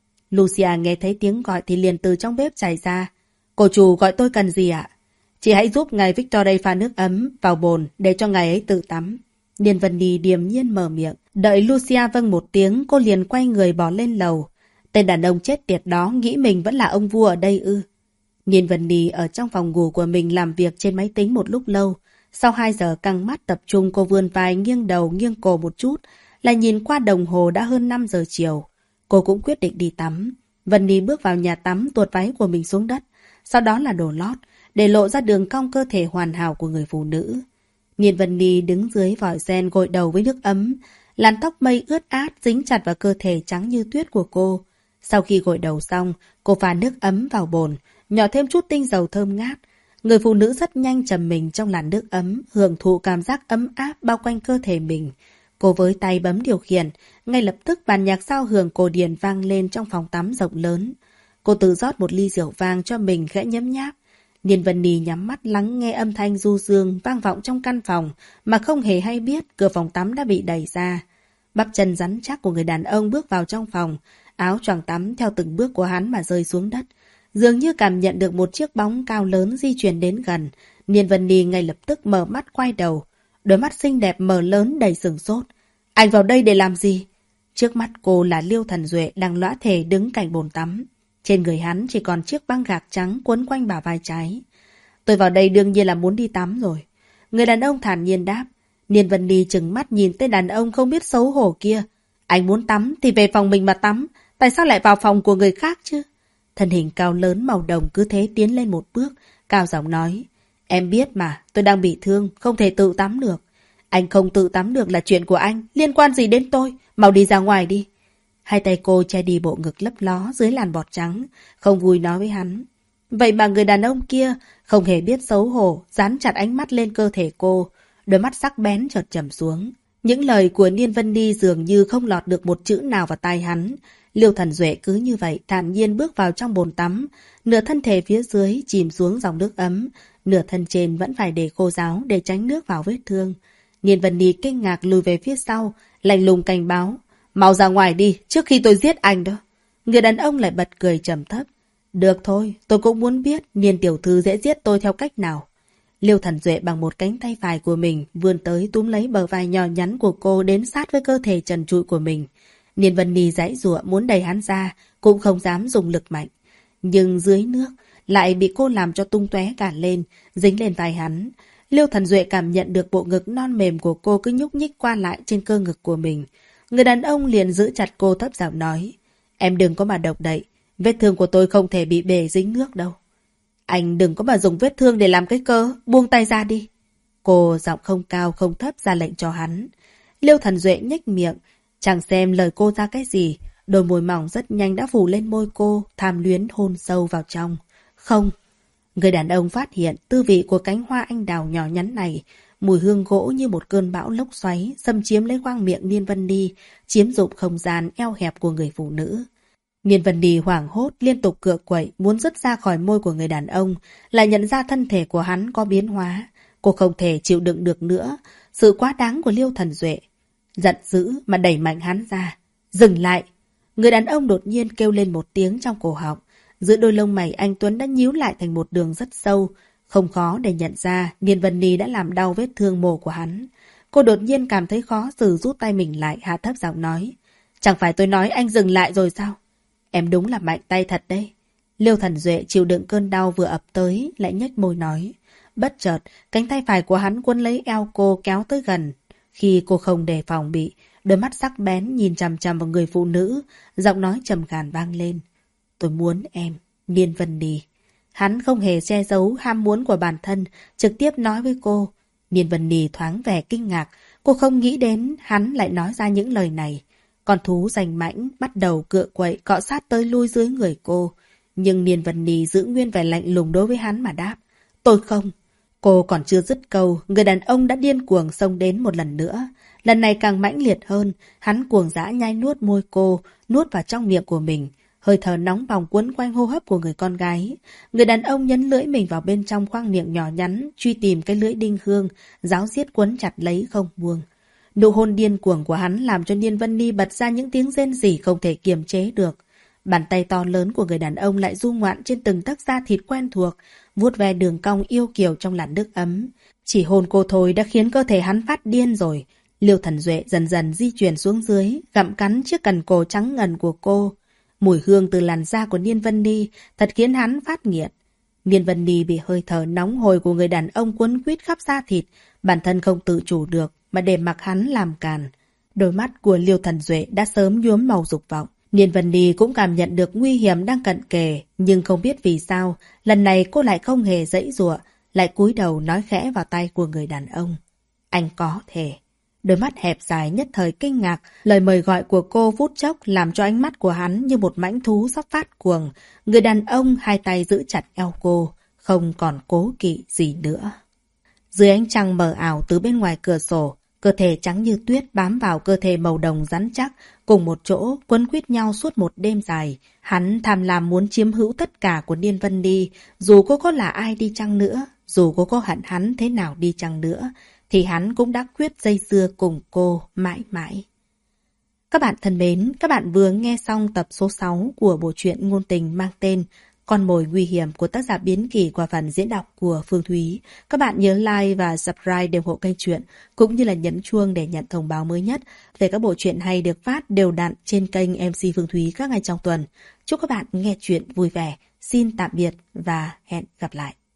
Lucia nghe thấy tiếng gọi thì liền từ trong bếp chạy ra. Cô chủ gọi tôi cần gì ạ? Chị hãy giúp ngài Victor đây pha nước ấm vào bồn để cho ngài ấy tự tắm. Niên Vân Nhi điềm nhiên mở miệng. Đợi Lucia vâng một tiếng, cô liền quay người bỏ lên lầu. Tên đàn ông chết tiệt đó nghĩ mình vẫn là ông vua ở đây ư? Niên Vân Nhi ở trong phòng ngủ của mình làm việc trên máy tính một lúc lâu. Sau hai giờ căng mắt tập trung, cô vươn vai nghiêng đầu nghiêng cổ một chút, lại nhìn qua đồng hồ đã hơn năm giờ chiều. Cô cũng quyết định đi tắm. Vân Nhi bước vào nhà tắm, tuột váy của mình xuống đất, sau đó là đồ lót, để lộ ra đường cong cơ thể hoàn hảo của người phụ nữ. Niên Vân Nhi đứng dưới vòi sen gội đầu với nước ấm, làn tóc mây ướt át dính chặt vào cơ thể trắng như tuyết của cô. Sau khi gội đầu xong, cô pha nước ấm vào bồn, nhỏ thêm chút tinh dầu thơm ngát. Người phụ nữ rất nhanh trầm mình trong làn nước ấm, hưởng thụ cảm giác ấm áp bao quanh cơ thể mình. Cô với tay bấm điều khiển, ngay lập tức bản nhạc giao hưởng cổ điển vang lên trong phòng tắm rộng lớn. Cô tự rót một ly rượu vang cho mình khẽ nhấm nháp. Niên Vân Nhi nhắm mắt lắng nghe âm thanh du dương vang vọng trong căn phòng, mà không hề hay biết cửa phòng tắm đã bị đẩy ra. Bắp chân rắn chắc của người đàn ông bước vào trong phòng, áo choàng tắm theo từng bước của hắn mà rơi xuống đất. Dường như cảm nhận được một chiếc bóng cao lớn di chuyển đến gần, Niên Vân Nhi ngay lập tức mở mắt quay đầu. Đôi mắt xinh đẹp mở lớn đầy sừng sốt. Anh vào đây để làm gì? Trước mắt cô là Liêu Thần Duệ đang lõa thể đứng cạnh bồn tắm. Trên người hắn chỉ còn chiếc băng gạc trắng quấn quanh bả vai trái. Tôi vào đây đương nhiên là muốn đi tắm rồi. Người đàn ông thản nhiên đáp. Niên Vân Nhi trừng mắt nhìn tên đàn ông không biết xấu hổ kia. Anh muốn tắm thì về phòng mình mà tắm. Tại sao lại vào phòng của người khác chứ? Thân hình cao lớn màu đồng cứ thế tiến lên một bước, cao giọng nói. Em biết mà, tôi đang bị thương, không thể tự tắm được. Anh không tự tắm được là chuyện của anh, liên quan gì đến tôi? Mau đi ra ngoài đi. Hai tay cô che đi bộ ngực lấp ló dưới làn bọt trắng, không vui nói với hắn. Vậy mà người đàn ông kia không hề biết xấu hổ, dán chặt ánh mắt lên cơ thể cô, đôi mắt sắc bén chợt trầm xuống. Những lời của Niên Vân Nhi dường như không lọt được một chữ nào vào tai hắn. Liêu Thần Duệ cứ như vậy thản nhiên bước vào trong bồn tắm, nửa thân thể phía dưới chìm xuống dòng nước ấm, nửa thân trên vẫn phải để khô ráo để tránh nước vào vết thương. Niên Vân Nhi kinh ngạc lùi về phía sau, lạnh lùng cảnh báo, mau ra ngoài đi, trước khi tôi giết anh đó. Người đàn ông lại bật cười trầm thấp. Được thôi, tôi cũng muốn biết Niên tiểu thư sẽ giết tôi theo cách nào. Liêu Thần Duệ bằng một cánh tay phải của mình vươn tới túm lấy bờ vai nhỏ nhắn của cô đến sát với cơ thể trần trụi của mình. Niên Vân Nhi giãy giụa muốn đẩy hắn ra, cũng không dám dùng lực mạnh. Nhưng dưới nước lại bị cô làm cho tung tóe cả lên, dính lên vai hắn. Liêu Thần Duệ cảm nhận được bộ ngực non mềm của cô cứ nhúc nhích qua lại trên cơ ngực của mình. Người đàn ông liền giữ chặt cô thấp giọng nói, em đừng có mà động đậy, vết thương của tôi không thể bị bể dính nước đâu. Anh đừng có mà dùng vết thương để làm cái cớ, buông tay ra đi. Cô giọng không cao không thấp ra lệnh cho hắn. Liêu Thần Duệ nhếch miệng, chẳng xem lời cô ra cái gì, đôi môi mỏng rất nhanh đã phủ lên môi cô, tham luyến hôn sâu vào trong. Không. Người đàn ông phát hiện tư vị của cánh hoa anh đào nhỏ nhắn này, mùi hương gỗ như một cơn bão lốc xoáy, xâm chiếm lấy khoang miệng Niên Vân Nhi, chiếm dụng không gian eo hẹp của người phụ nữ. Niên Vân Nhi hoảng hốt liên tục cựa quậy muốn rứt ra khỏi môi của người đàn ông, lại nhận ra thân thể của hắn có biến hóa. Cô không thể chịu đựng được nữa sự quá đáng của Liêu Thần Duệ. Giận dữ mà đẩy mạnh hắn ra. Dừng lại! Người đàn ông đột nhiên kêu lên một tiếng trong cổ họng. Giữa đôi lông mày anh Tuấn đã nhíu lại thành một đường rất sâu. Không khó để nhận ra Niên Vân Nhi đã làm đau vết thương mổ của hắn. Cô đột nhiên cảm thấy khó xử rút tay mình lại, hạ thấp giọng nói. Chẳng phải tôi nói anh dừng lại rồi sao? Em đúng là mạnh tay thật đấy. Liêu Thần Duệ chịu đựng cơn đau vừa ập tới, lại nhếch môi nói. Bất chợt, cánh tay phải của hắn quấn lấy eo cô kéo tới gần. Khi cô không đề phòng bị, đôi mắt sắc bén nhìn chằm chằm vào người phụ nữ, giọng nói trầm khàn vang lên. Tôi muốn em, Niên Vân Nhi. Hắn không hề che giấu ham muốn của bản thân, trực tiếp nói với cô. Niên Vân Nhi thoáng vẻ kinh ngạc, cô không nghĩ đến hắn lại nói ra những lời này. Con thú danh mãnh bắt đầu cựa quậy cọ sát tới lui dưới người cô. Nhưng Niên Vân Nhi giữ nguyên vẻ lạnh lùng đối với hắn mà đáp. Tôi không. Cô còn chưa dứt câu, người đàn ông đã điên cuồng xông đến một lần nữa. Lần này càng mãnh liệt hơn, hắn cuồng dã nhai nuốt môi cô, nuốt vào trong miệng của mình. Hơi thở nóng bỏng quấn quanh hô hấp của người con gái. Người đàn ông nhấn lưỡi mình vào bên trong khoang miệng nhỏ nhắn, truy tìm cái lưỡi đinh hương, ráo riết quấn chặt lấy không buông. Nụ hôn điên cuồng của hắn làm cho Niên Vân Nhi bật ra những tiếng rên rỉ không thể kiềm chế được. Bàn tay to lớn của người đàn ông lại du ngoạn trên từng tấc da thịt quen thuộc, vuốt ve đường cong yêu kiều trong làn nước ấm. Chỉ hôn cô thôi đã khiến cơ thể hắn phát điên rồi. Liêu Thần Duệ dần dần di chuyển xuống dưới, gặm cắn chiếc cằm cổ trắng ngần của cô. Mùi hương từ làn da của Niên Vân Nhi thật khiến hắn phát nghiện. Niên Vân Nhi bị hơi thở nóng hổi của người đàn ông quấn quýt khắp da thịt, bản thân không tự chủ được mà để mặc hắn làm càn. Đôi mắt của Liêu Thần Duệ đã sớm nhuốm màu dục vọng. Niên Vân Nhi cũng cảm nhận được nguy hiểm đang cận kề, nhưng không biết vì sao, lần này cô lại không hề giãy giụa, lại cúi đầu nói khẽ vào tai của người đàn ông. Anh có thể. Đôi mắt hẹp dài nhất thời kinh ngạc, lời mời gọi của cô phút chốc làm cho ánh mắt của hắn như một mãnh thú sắp phát cuồng. Người đàn ông hai tay giữ chặt eo cô, không còn cố kỵ gì nữa. Dưới ánh trăng mờ ảo từ bên ngoài cửa sổ, cơ thể trắng như tuyết bám vào cơ thể màu đồng rắn chắc, cùng một chỗ quấn quýt nhau suốt một đêm dài. Hắn tham lam muốn chiếm hữu tất cả của Niên Vân Nhi, dù cô có là ai đi chăng nữa, dù cô có hận hắn thế nào đi chăng nữa, thì hắn cũng đã quyết dây dưa cùng cô mãi mãi. Các bạn thân mến, các bạn vừa nghe xong tập số sáu của bộ truyện ngôn tình mang tên Con mồi nguy hiểm của tác giả Biến Kỳ qua phần diễn đọc của Phương Thúy. Các bạn nhớ like và subscribe để ủng hộ kênh truyện, cũng như là nhấn chuông để nhận thông báo mới nhất về các bộ truyện hay được phát đều đặn trên kênh em xê Phương Thúy các ngày trong tuần. Chúc các bạn nghe truyện vui vẻ. Xin tạm biệt và hẹn gặp lại.